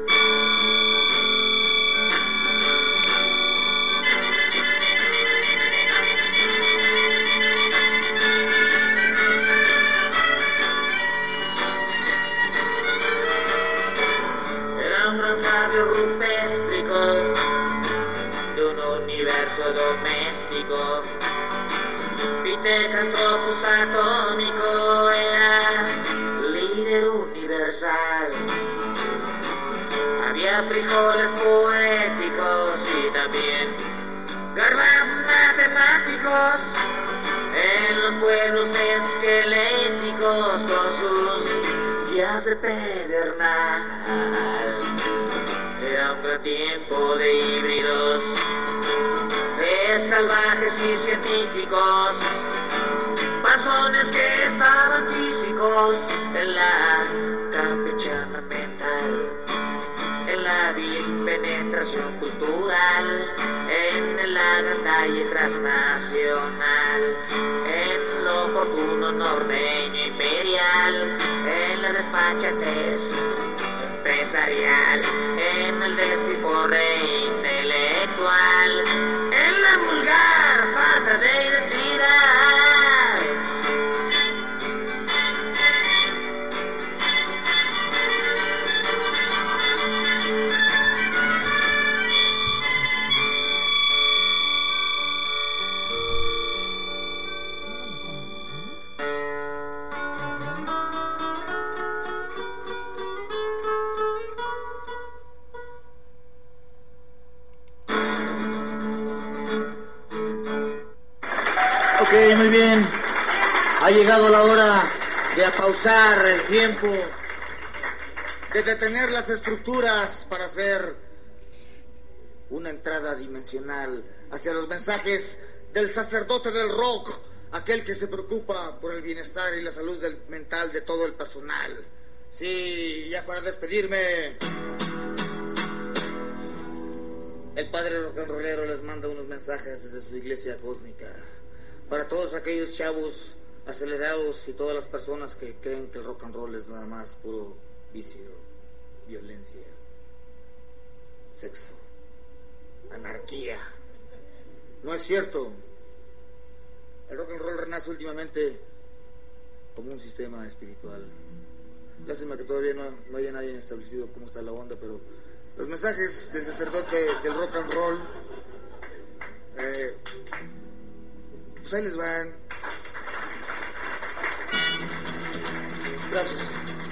Rupéstrico de un universo doméstico, Pithecanthropus atómico era líder universal. Había frijoles poéticos y también garbanzos matemáticos en los pueblos esqueléticos con sus guías de pedernal. Era un gran tiempo de híbridos, de salvajes y científicos, masones que estaban físicos en la campechana mental, en la vil penetración cultural, en la gandalla transnacional, en lo oportuno norteño imperial, en la desfachatez empresarial, en el despiporre intelectual, en la vulgar falta de identidad. Ok, muy bien. Ha llegado la hora de apausar el tiempo, de detener las estructuras para hacer una entrada dimensional hacia los mensajes del sacerdote del rock, aquel que se preocupa por el bienestar y la salud mental de todo el personal. Sí, ya para despedirme, el padre rock and rollero les manda unos mensajes desde su iglesia cósmica para todos aquellos chavos acelerados y todas las personas que creen que el rock and roll es nada más puro vicio, violencia, sexo, anarquía. No es cierto. El rock and roll renace últimamente como un sistema espiritual. Lástima que todavía no haya nadie establecido cómo está la onda, pero los mensajes del sacerdote del rock and roll, pues ahí les van. Gracias.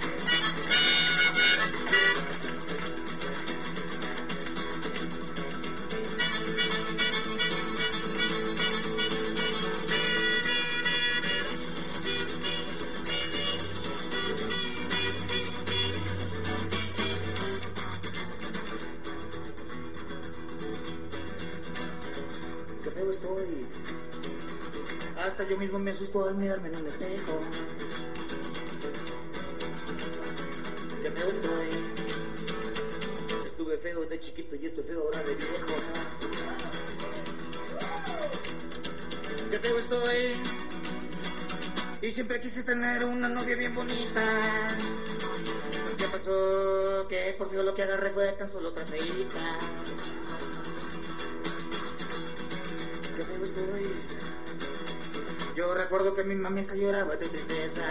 Qué feo estoy. Hasta yo mismo me asusto al mirarme en un espejo. Qué feo estoy. Estuve feo de chiquito y estoy feo ahora de viejo. Qué feo estoy. Y siempre quise tener una novia bien bonita. Pues qué pasó, que por fin lo que agarré fue tan solo otra feita. Qué feo estoy. Yo recuerdo que mi mami hasta lloraba de tristeza.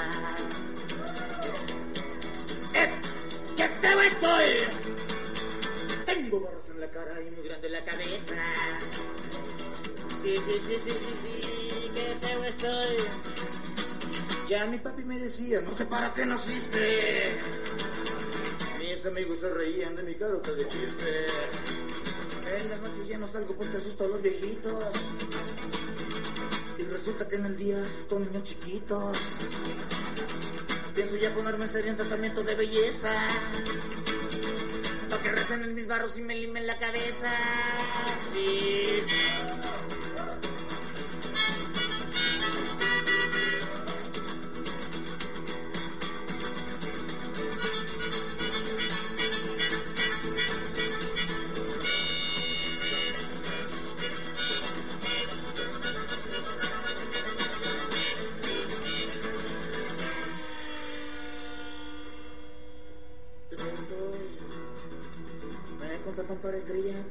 ¡Qué feo estoy! Tengo barros en la cara y muy grande la cabeza. Sí, qué feo estoy. Ya mi papi me decía, no sé para qué naciste. Mis amigos se reían de mi carota de chiste. En las noches ya no salgo porque asusto a los viejitos. Y resulta que en el día asusto a niños chiquitos. Pienso ya ponerme en serio en tratamiento de belleza, para que recen en mis barros y me limen la cabeza. Sí.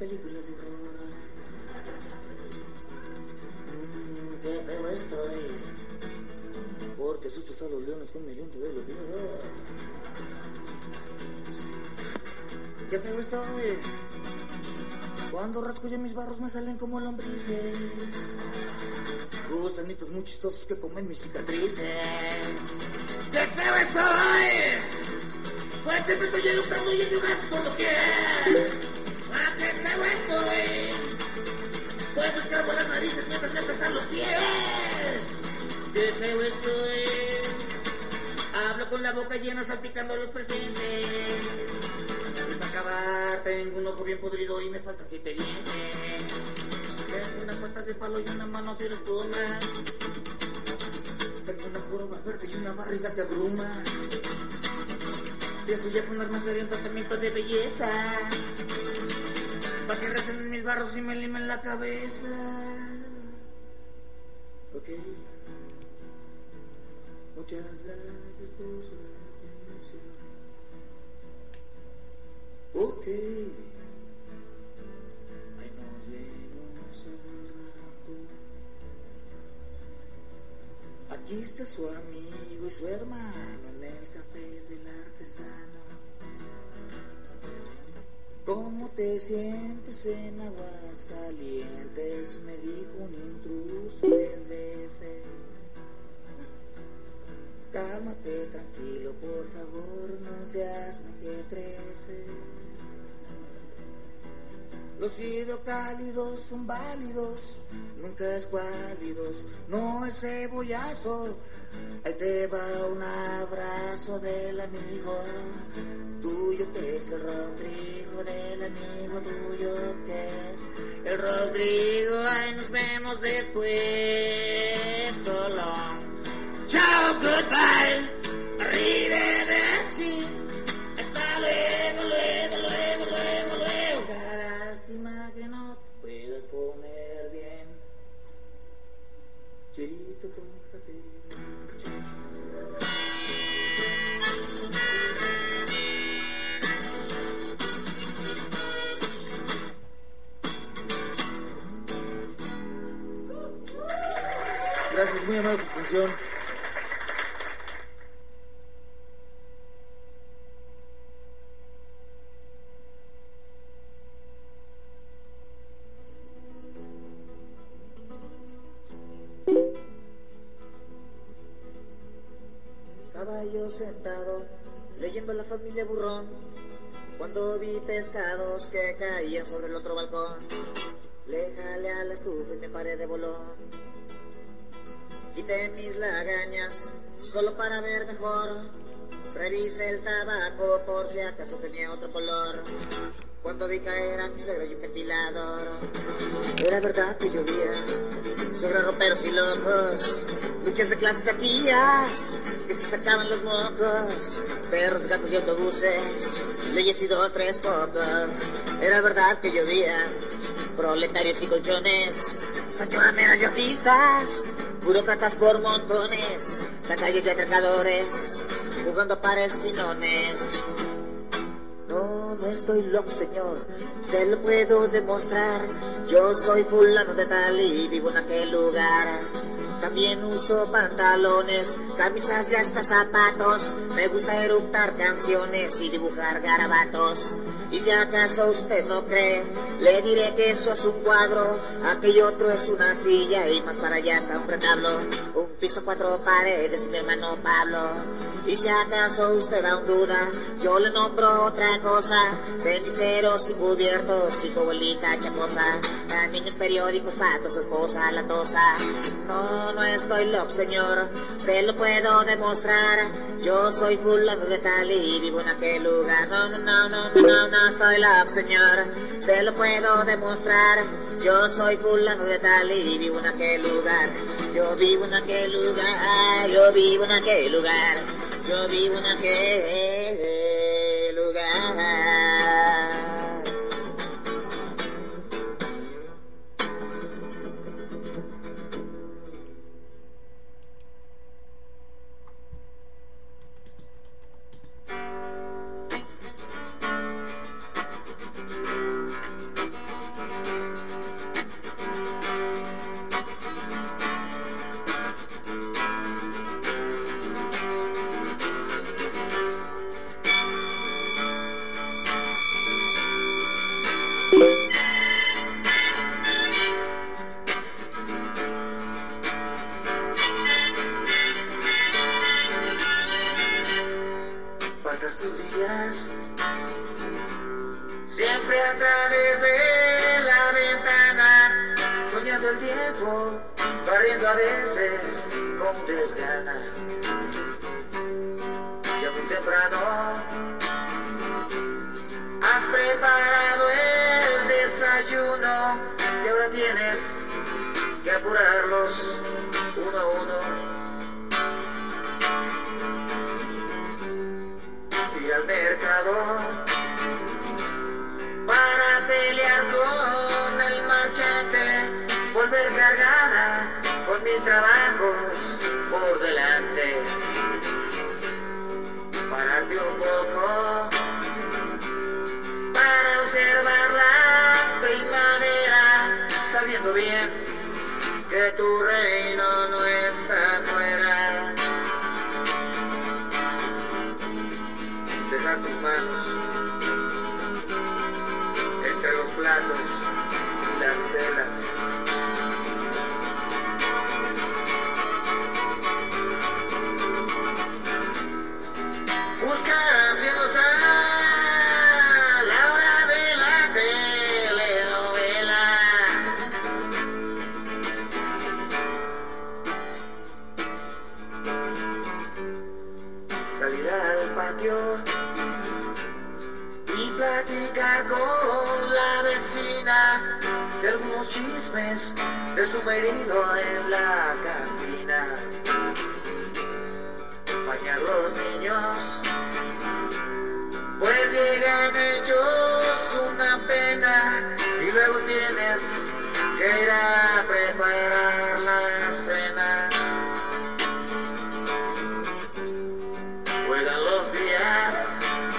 películas de horror. Qué feo estoy, porque asustas a los leones con mi aliento de gladiador. Sí. Qué feo estoy, cuando rasco yo mis barros me salen como lombrices, gusanitos muy chistosos que comen mis cicatrices. ¡Qué feo estoy! Pues siempre estoy elucando y ayudas por lo que ¡ah, qué feo estoy! Pues me escravo las narices mientras me pesan los pies. ¡Qué feo estoy! Hablo con la boca llena salpicando los presentes. Y para acabar tengo un ojo bien podrido y me faltan 7 dientes. Tengo una pata de palo y una mano de espuma. Tengo una joroba verde y una barriga que abruma. Pienso ya ponerme a hacer un tratamiento de belleza, para que recen mis barros y me limen la cabeza. Ok. Muchas gracias por su atención. Ok. Ahí nos vemos al rato. Aquí está su amigo y su hermano en el café del artesano. ¿Cómo te sientes en Aguascalientes? Me dijo un intruso del DF. Cálmate, tranquilo, por favor, no seas mequetrefe. Los hidrocálidos son válidos, nunca escuálidos, no es cebollazo. Ahí te va un abrazo del amigo tuyo que es el Rodrigo, del amigo tuyo que es el Rodrigo. Ahí nos vemos después, so long. Chao, goodbye, arrivederci. Hasta luego, luego, luego, luego, luego. Lástima que no te puedas poner bien. Chilito con café. Gracias, muy amable por su atención. Estaba yo sentado leyendo La Familia Burrón cuando vi pescados que caían sobre el otro balcón. Le jalé a la estufa y me paré de bolón. Quité mis lagañas solo para ver mejor. Revisé el tabaco por si acaso tenía otro color. Cuando vi caer a mi suegro y un ventilador, era verdad que llovía sobre roperos y locos, luchas de clases de tías que se sacaban los mocos, perros, gatos y autobuses, leyes y 2, 3 focos. Era verdad que llovía proletarios y colchones, sanchorameras y artistas, burócratas por montones, lacayos y atracadores, jugando a pares y nones. No estoy loco, señor, se lo puedo demostrar. Yo soy fulano de tal y vivo en aquel lugar. También uso pantalones, camisas y hasta zapatos. Me gusta eructar canciones y dibujar garabatos. Y si acaso usted no cree, le diré que eso es un cuadro, aquello otro es una silla y más para allá está un retablo. Un piso, 4 paredes y mi hermano Pablo. Y si acaso usted aún duda, yo le nombro otra cosa: ceniceros y cubiertos y su abuelita chacosa, niños, periódicos, patos, su esposa latosa. No estoy loco, señor, se lo puedo demostrar. Yo soy fulano de tal y vivo en aquel lugar. No estoy loco, señor, se lo puedo demostrar. Yo soy fulano de tal y vivo en aquel lugar. Yo vivo en aquel lugar, yo vivo en aquel lugar, yo vivo en aquel lugar. tiempo, barriendo a veces con desgana. Ya muy temprano has preparado el desayuno y ahora tienes que apurarlos uno a uno. Ir al mercado para pelear con el marchante, volver cargada con mil trabajos por delante. Pararte un poco para observar la primavera, sabiendo bien que tu reino no está fuera. Dejar tus manos entre los platos y las telas. Buscar ansiosa la hora de la telenovela. Salir al patio y platicar con la vecina de algunos chismes de su marido en la cantina. Bañar los niños, pues llegan hechos una pena y luego tienes que ir a preparar la cena. Juegan los días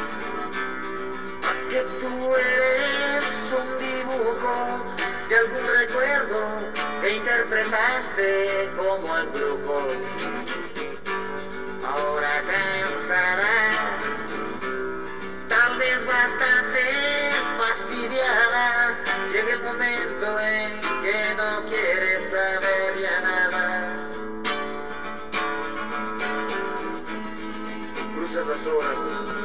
a que tú eres un dibujo de algún recuerdo que interpretaste como embrujo. Ahora cansada, tal vez bastante fastidiada, llega el momento en que no quieres saber ya nada. Cruzas las horas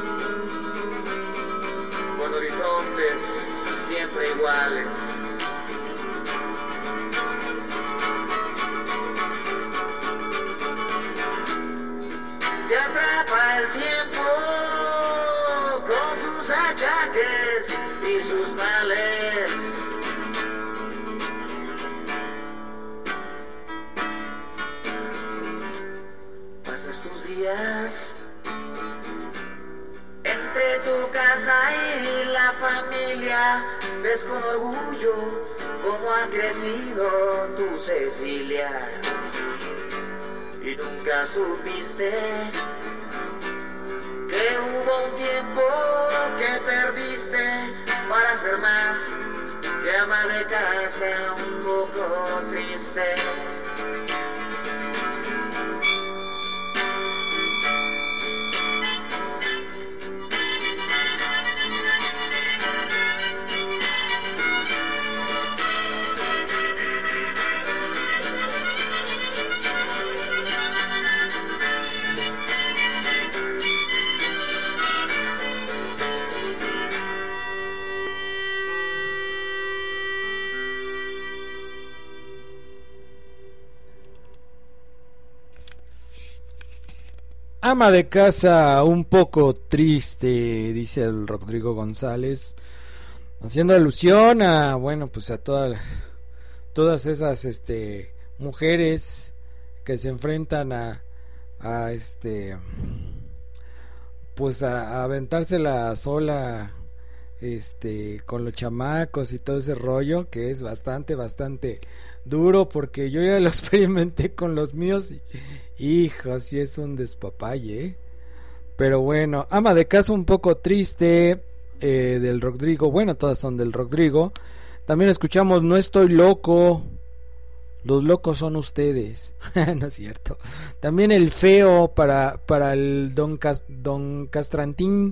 con horizontes siempre iguales. Te atrapa el tiempo con sus achaques y sus males. Pasas tus días entre tu casa y la familia, ves con orgullo cómo ha crecido tu Cecilia. Y nunca supiste que hubo un tiempo que perdiste para ser más que ama de casa un poco triste. Ama de casa un poco triste, dice el Rodrigo González, haciendo alusión a, bueno, pues a todas esas mujeres que se enfrentan a pues a aventársela sola con los chamacos y todo ese rollo, que es bastante duro, porque yo ya lo experimenté con los míos y hijo, sí es un despapalle, pero bueno. Ama de casa un poco triste, del Rodrigo. Bueno, todas son del Rodrigo. También escuchamos No estoy loco, los locos son ustedes. No es cierto. También El feo para el Don Castrantín.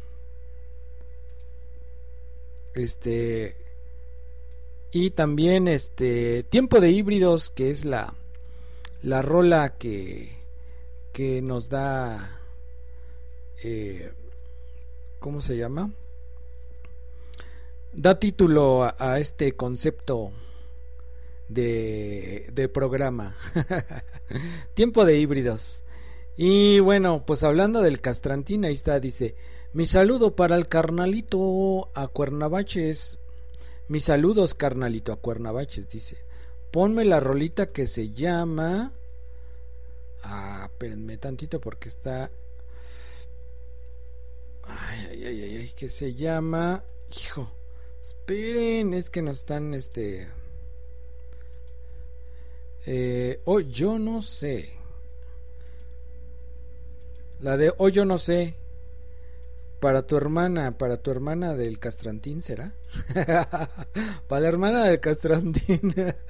Y también Tiempo de híbridos, que es la rola que nos da, ¿cómo se llama? Da título a este concepto de programa. Tiempo de híbridos. Y bueno, pues hablando del Castrantín, ahí está, dice: mi saludo para el carnalito a Cuernavaches. Mis saludos, carnalito, a Cuernavaches, dice. Ponme la rolita que se llama... espérenme tantito porque está... Ay, que se llama... Hijo, esperen, es que nos están yo no sé. La de yo no sé. Para tu hermana del Castrantín, ¿será? Para la hermana del Castrantín.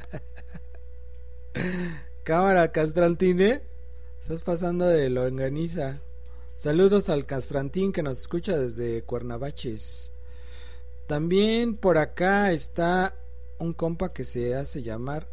Cámara, Castrantín, estás pasando de longaniza. Saludos al Castrantín que nos escucha desde Cuernavaches. También por acá está un compa que se hace llamar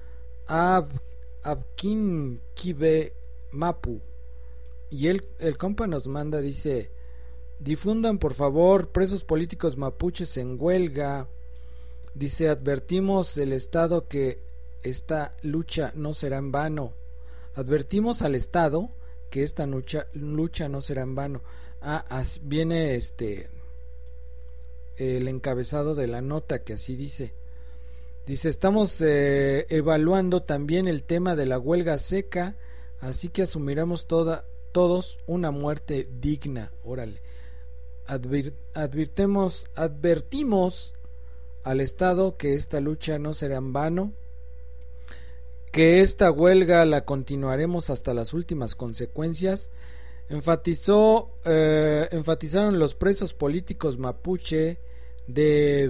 Abkin Kibe Mapu. Y el compa nos manda, dice: difundan por favor, presos políticos mapuches en huelga. Dice: advertimos el Estado que esta lucha no será en vano. Advertimos al Estado que esta lucha no será en vano. Viene el encabezado de la nota, que así dice. Dice: estamos evaluando también el tema de la huelga seca, así que asumiremos todos una muerte digna. Órale. Advertimos al Estado que esta lucha no será en vano, que esta huelga la continuaremos hasta las últimas consecuencias. Enfatizaron los presos políticos mapuche de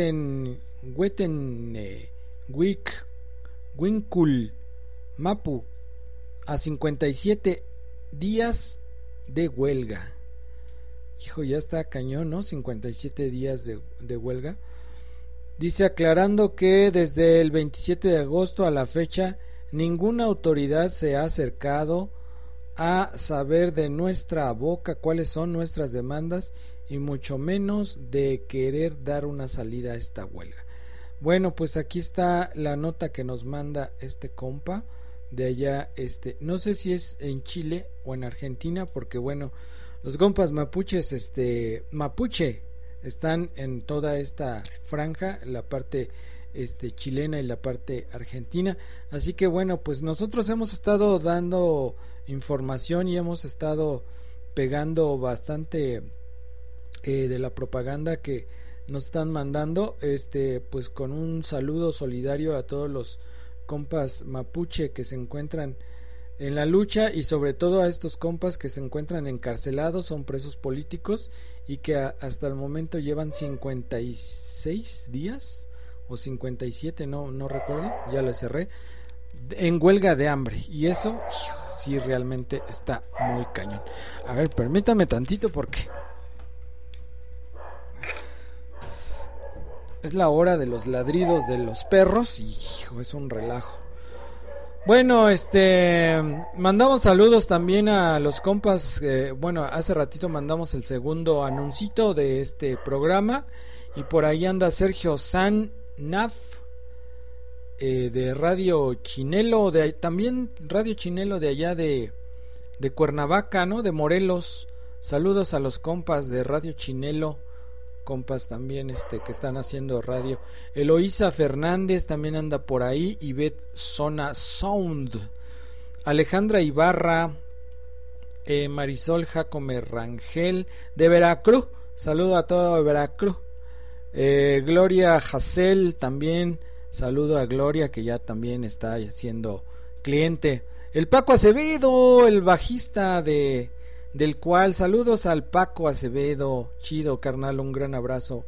Huincul Mapu a 57 días de huelga. Hijo, ya está cañón, ¿no? 57 días de huelga. Dice: aclarando que desde el 27 de agosto a la fecha ninguna autoridad se ha acercado a saber de nuestra boca cuáles son nuestras demandas y mucho menos de querer dar una salida a esta huelga. Bueno, pues aquí está la nota que nos manda este compa de allá, no sé si es en Chile o en Argentina, porque bueno, los compas mapuches, mapuche, están en toda esta franja, la parte chilena y la parte argentina. Así que bueno, pues nosotros hemos estado dando información y hemos estado pegando bastante de la propaganda que nos están mandando, pues con un saludo solidario a todos los compas mapuche que se encuentran en la lucha, y sobre todo a estos compas que se encuentran encarcelados, son presos políticos y que hasta el momento llevan 56 días o 57, no recuerdo, ya lo cerré, en huelga de hambre. Y eso, sí, realmente está muy cañón. A ver, permítame tantito porque es la hora de los ladridos de los perros y es un relajo. Bueno, mandamos saludos también a los compas. Bueno, hace ratito mandamos el segundo anuncito de este programa y por ahí anda Sergio San Naf de Radio Chinelo, también Radio Chinelo de allá de Cuernavaca, ¿no? De Morelos. Saludos a los compas de Radio Chinelo, compas también que están haciendo radio. Eloísa Fernández también anda por ahí, Ivette Zona Sound, Alejandra Ibarra, Marisol Jacome Rangel de Veracruz, saludo a todo Veracruz. Gloria Hassel también, saludo a Gloria que ya también está siendo cliente. El Paco Acevedo, el bajista del cual, saludos al Paco Acevedo, chido carnal, un gran abrazo.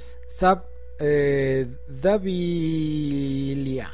Davilia,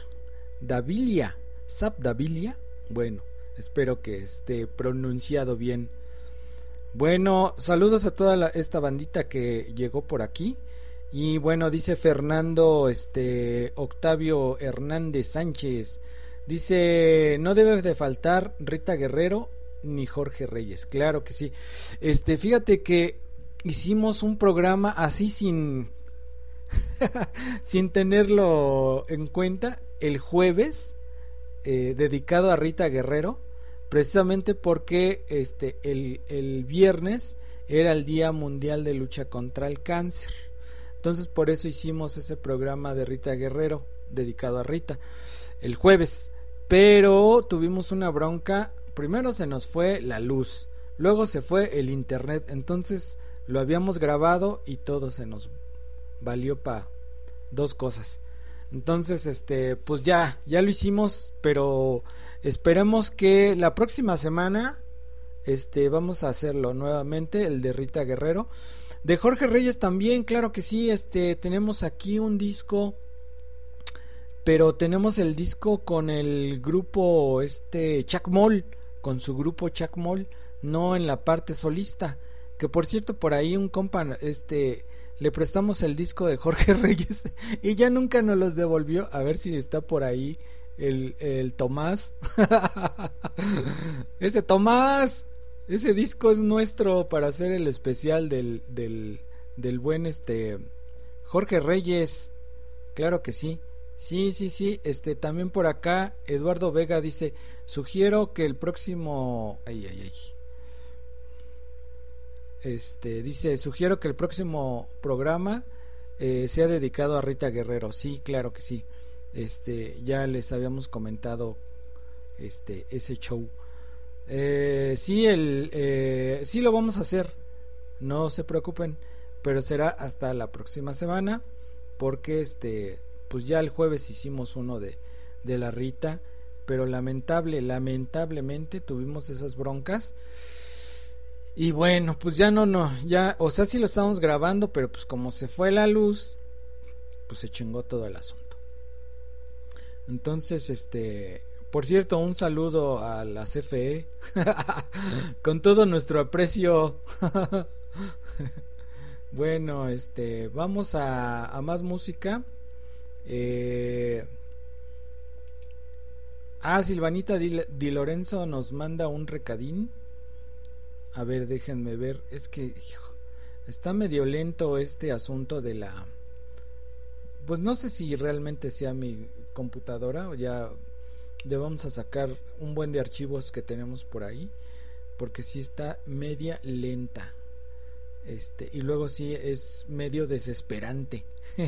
bueno, espero que esté pronunciado bien. Bueno, saludos a toda esta bandita que llegó por aquí. Y bueno, dice Fernando Octavio Hernández Sánchez, dice: no debe de faltar Rita Guerrero ni Jorge Reyes. Claro que sí. Fíjate que hicimos un programa así sin sin tenerlo en cuenta, el jueves dedicado a Rita Guerrero, precisamente porque el viernes era el Día Mundial de Lucha contra el Cáncer. Entonces por eso hicimos ese programa de Rita Guerrero dedicado a Rita el jueves, pero tuvimos una bronca. Primero se nos fue la luz, luego se fue el internet, entonces lo habíamos grabado y todo se nos valió para dos cosas. Entonces pues ya lo hicimos, pero esperemos que la próxima semana vamos a hacerlo nuevamente, el de Rita Guerrero. De Jorge Reyes también, claro que sí. Tenemos aquí un disco, pero tenemos el disco con el grupo Chacmol, con su grupo Chacmol, no en la parte solista. Que por cierto, por ahí un compa le prestamos el disco de Jorge Reyes y ya nunca nos los devolvió. A ver si está por ahí el Tomás. Ese Tomás, ese disco es nuestro para hacer el especial del buen Jorge Reyes. Claro que sí. Sí. También por acá Eduardo Vega dice: sugiero que el próximo sugiero que el próximo programa sea dedicado a Rita Guerrero. Sí, claro que sí. Ya les habíamos comentado ese show. Sí lo vamos a hacer, no se preocupen, pero será hasta la próxima semana, porque pues ya el jueves hicimos uno de la Rita, pero lamentablemente tuvimos esas broncas. Y bueno, pues ya o sea, sí lo estábamos grabando, pero pues como se fue la luz, pues se chingó todo el asunto. Entonces, por cierto, un saludo a la CFE con todo nuestro aprecio. Bueno, vamos a más música. Silvanita Di Lorenzo nos manda un recadín. A ver, déjenme ver. Es que está medio lento este asunto de la... Pues no sé si realmente sea mi computadora o ya vamos a sacar un buen de archivos que tenemos por ahí, porque sí está media lenta. Y luego sí es medio desesperante.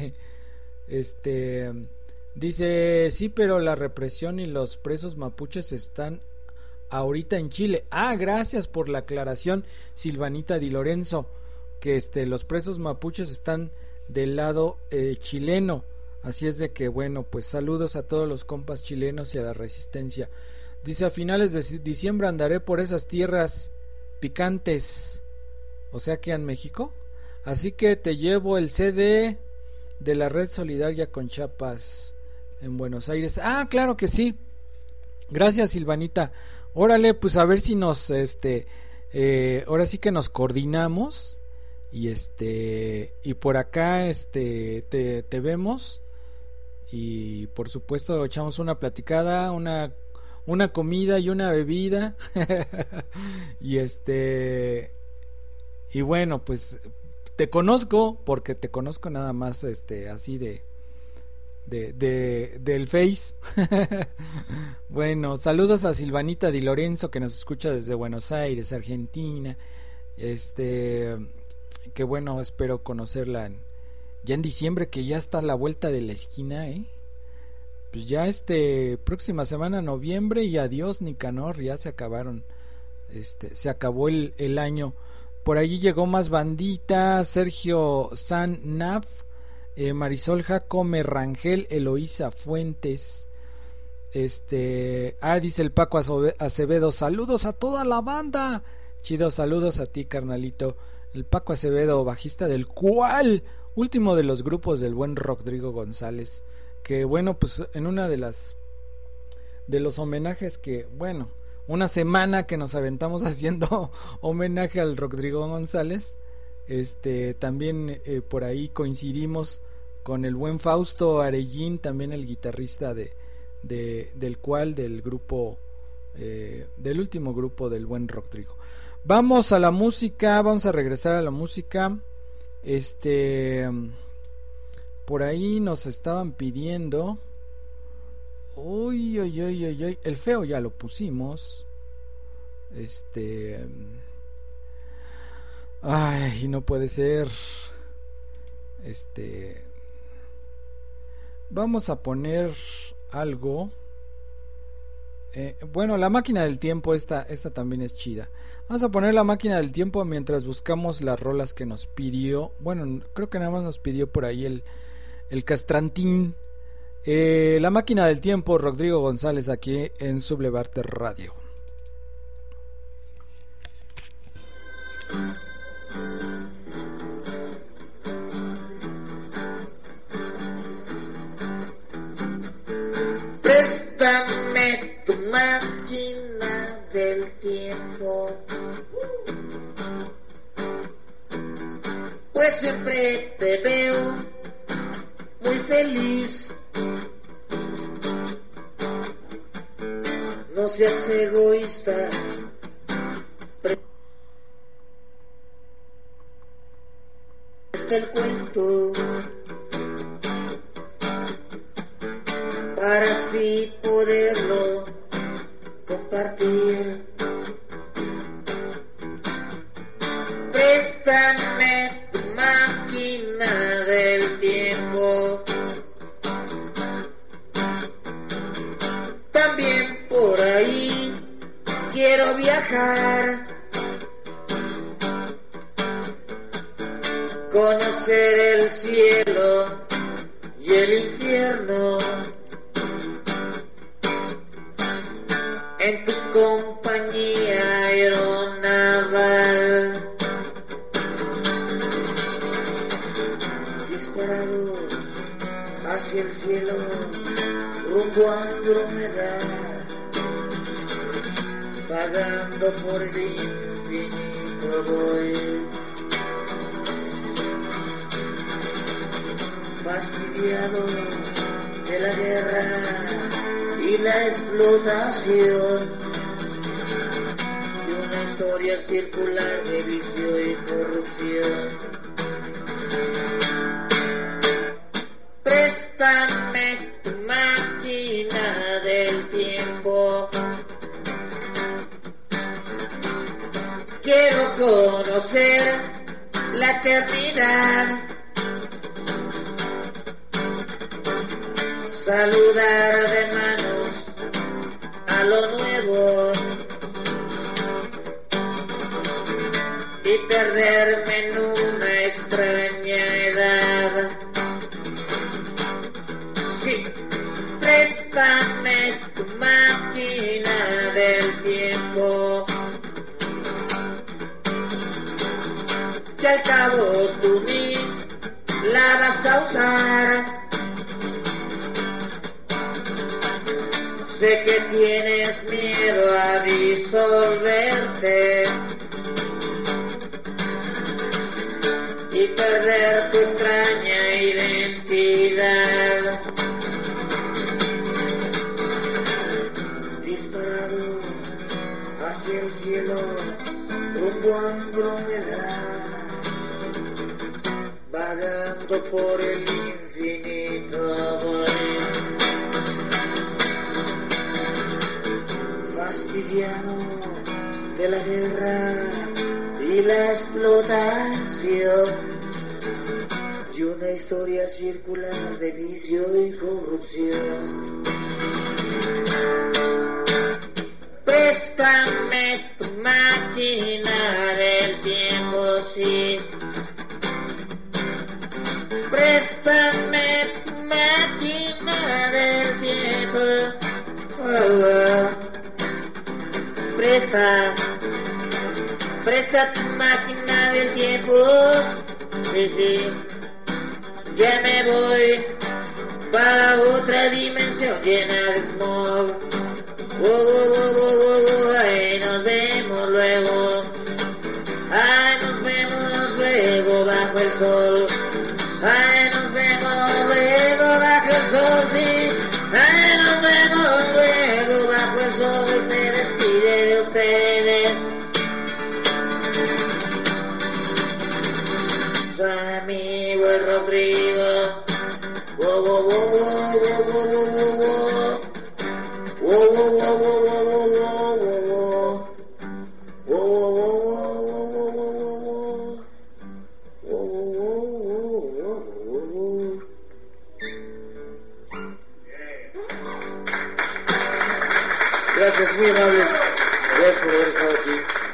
Dice: sí, pero la represión y los presos mapuches están ahorita en Chile. Gracias por la aclaración, Silvanita Di Lorenzo, que los presos mapuches están del lado chileno. Así es de que bueno, pues saludos a todos los compas chilenos y a la resistencia. Dice: a finales de diciembre andaré por esas tierras picantes, o sea que en México, así que te llevo el CD de la Red Solidaria con Chiapas en Buenos Aires. Claro que sí. Gracias, Silvanita. Órale, pues a ver si nos ahora sí que nos coordinamos y y por acá te vemos, y por supuesto echamos una platicada, una comida y una bebida. y bueno, pues te conozco, porque te conozco nada más así del Face. Bueno, saludos a Silvanita Di Lorenzo, que nos escucha desde Buenos Aires, Argentina. Que bueno, espero conocerla ya en diciembre, que ya está a la vuelta de la esquina, pues ya próxima semana, noviembre, y adiós Nicanor, ya se acabaron, se acabó el año. Por allí llegó más bandita: Sergio San Naf, Marisol Jacome Rangel, Eloísa Fuentes. Dice el Paco Acevedo: saludos a toda la banda. Chido, saludos a ti, carnalito. El Paco Acevedo, bajista del cual último de los grupos del buen Rodrigo González, que bueno, pues en una de los homenajes que, bueno, una semana que nos aventamos haciendo homenaje al Rodrigo González, también por ahí coincidimos con el buen Fausto Arellín, también el guitarrista del grupo, del último grupo del buen Rodrigo. Vamos a la música, vamos a regresar a la música. por ahí nos estaban pidiendo. Uy, el feo ya lo pusimos. Ay, no puede ser. Vamos a poner algo. Bueno, la máquina del tiempo, esta también es chida. Vamos a poner la máquina del tiempo mientras buscamos las rolas que nos pidió. Bueno, creo que nada más nos pidió por ahí el Castrantín. La máquina del tiempo, Rodrigo González, aquí en Sublevarte Radio. Préstame tu máquina del tiempo, pues siempre te veo muy feliz. No seas egoísta, presta el cuento para así poderlo compartir. Préstame tu máquina del tiempo, también por ahí quiero viajar, conocer el cielo y el infierno. En tu compañía aeronaval, disparado hacia el cielo, rumbo a Andrómeda, vagando por el infinito voy, fastidiado de la guerra y la explotación de una historia circular de vicio y corrupción. Préstame tu máquina del tiempo, quiero conocer la eternidad, saludar de manos a lo nuevo y perderme en una extraña edad. Sí, préstame tu máquina del tiempo, que al cabo tú ni la vas a usar. Sé que tienes miedo a disolverte y perder tu extraña identidad. Disparado hacia el cielo, rumbo a Andrómeda, vagando por el infinito voy. Fastidiado de la guerra y la explotación de una historia circular de vicio y corrupción. Préstame tu máquina del tiempo, sí. Préstame tu máquina del tiempo. Presta tu máquina del tiempo, sí, ya me voy para otra dimensión llena de smog. Ay, nos vemos luego, ay, nos vemos luego bajo el sol, ay, nos vemos luego bajo el sol, sí, ay, nos vemos luego bajo el sol, se despide de ustedes su amigo el Rodrigo Gracias, muy amables. Gracias por haber estado aquí.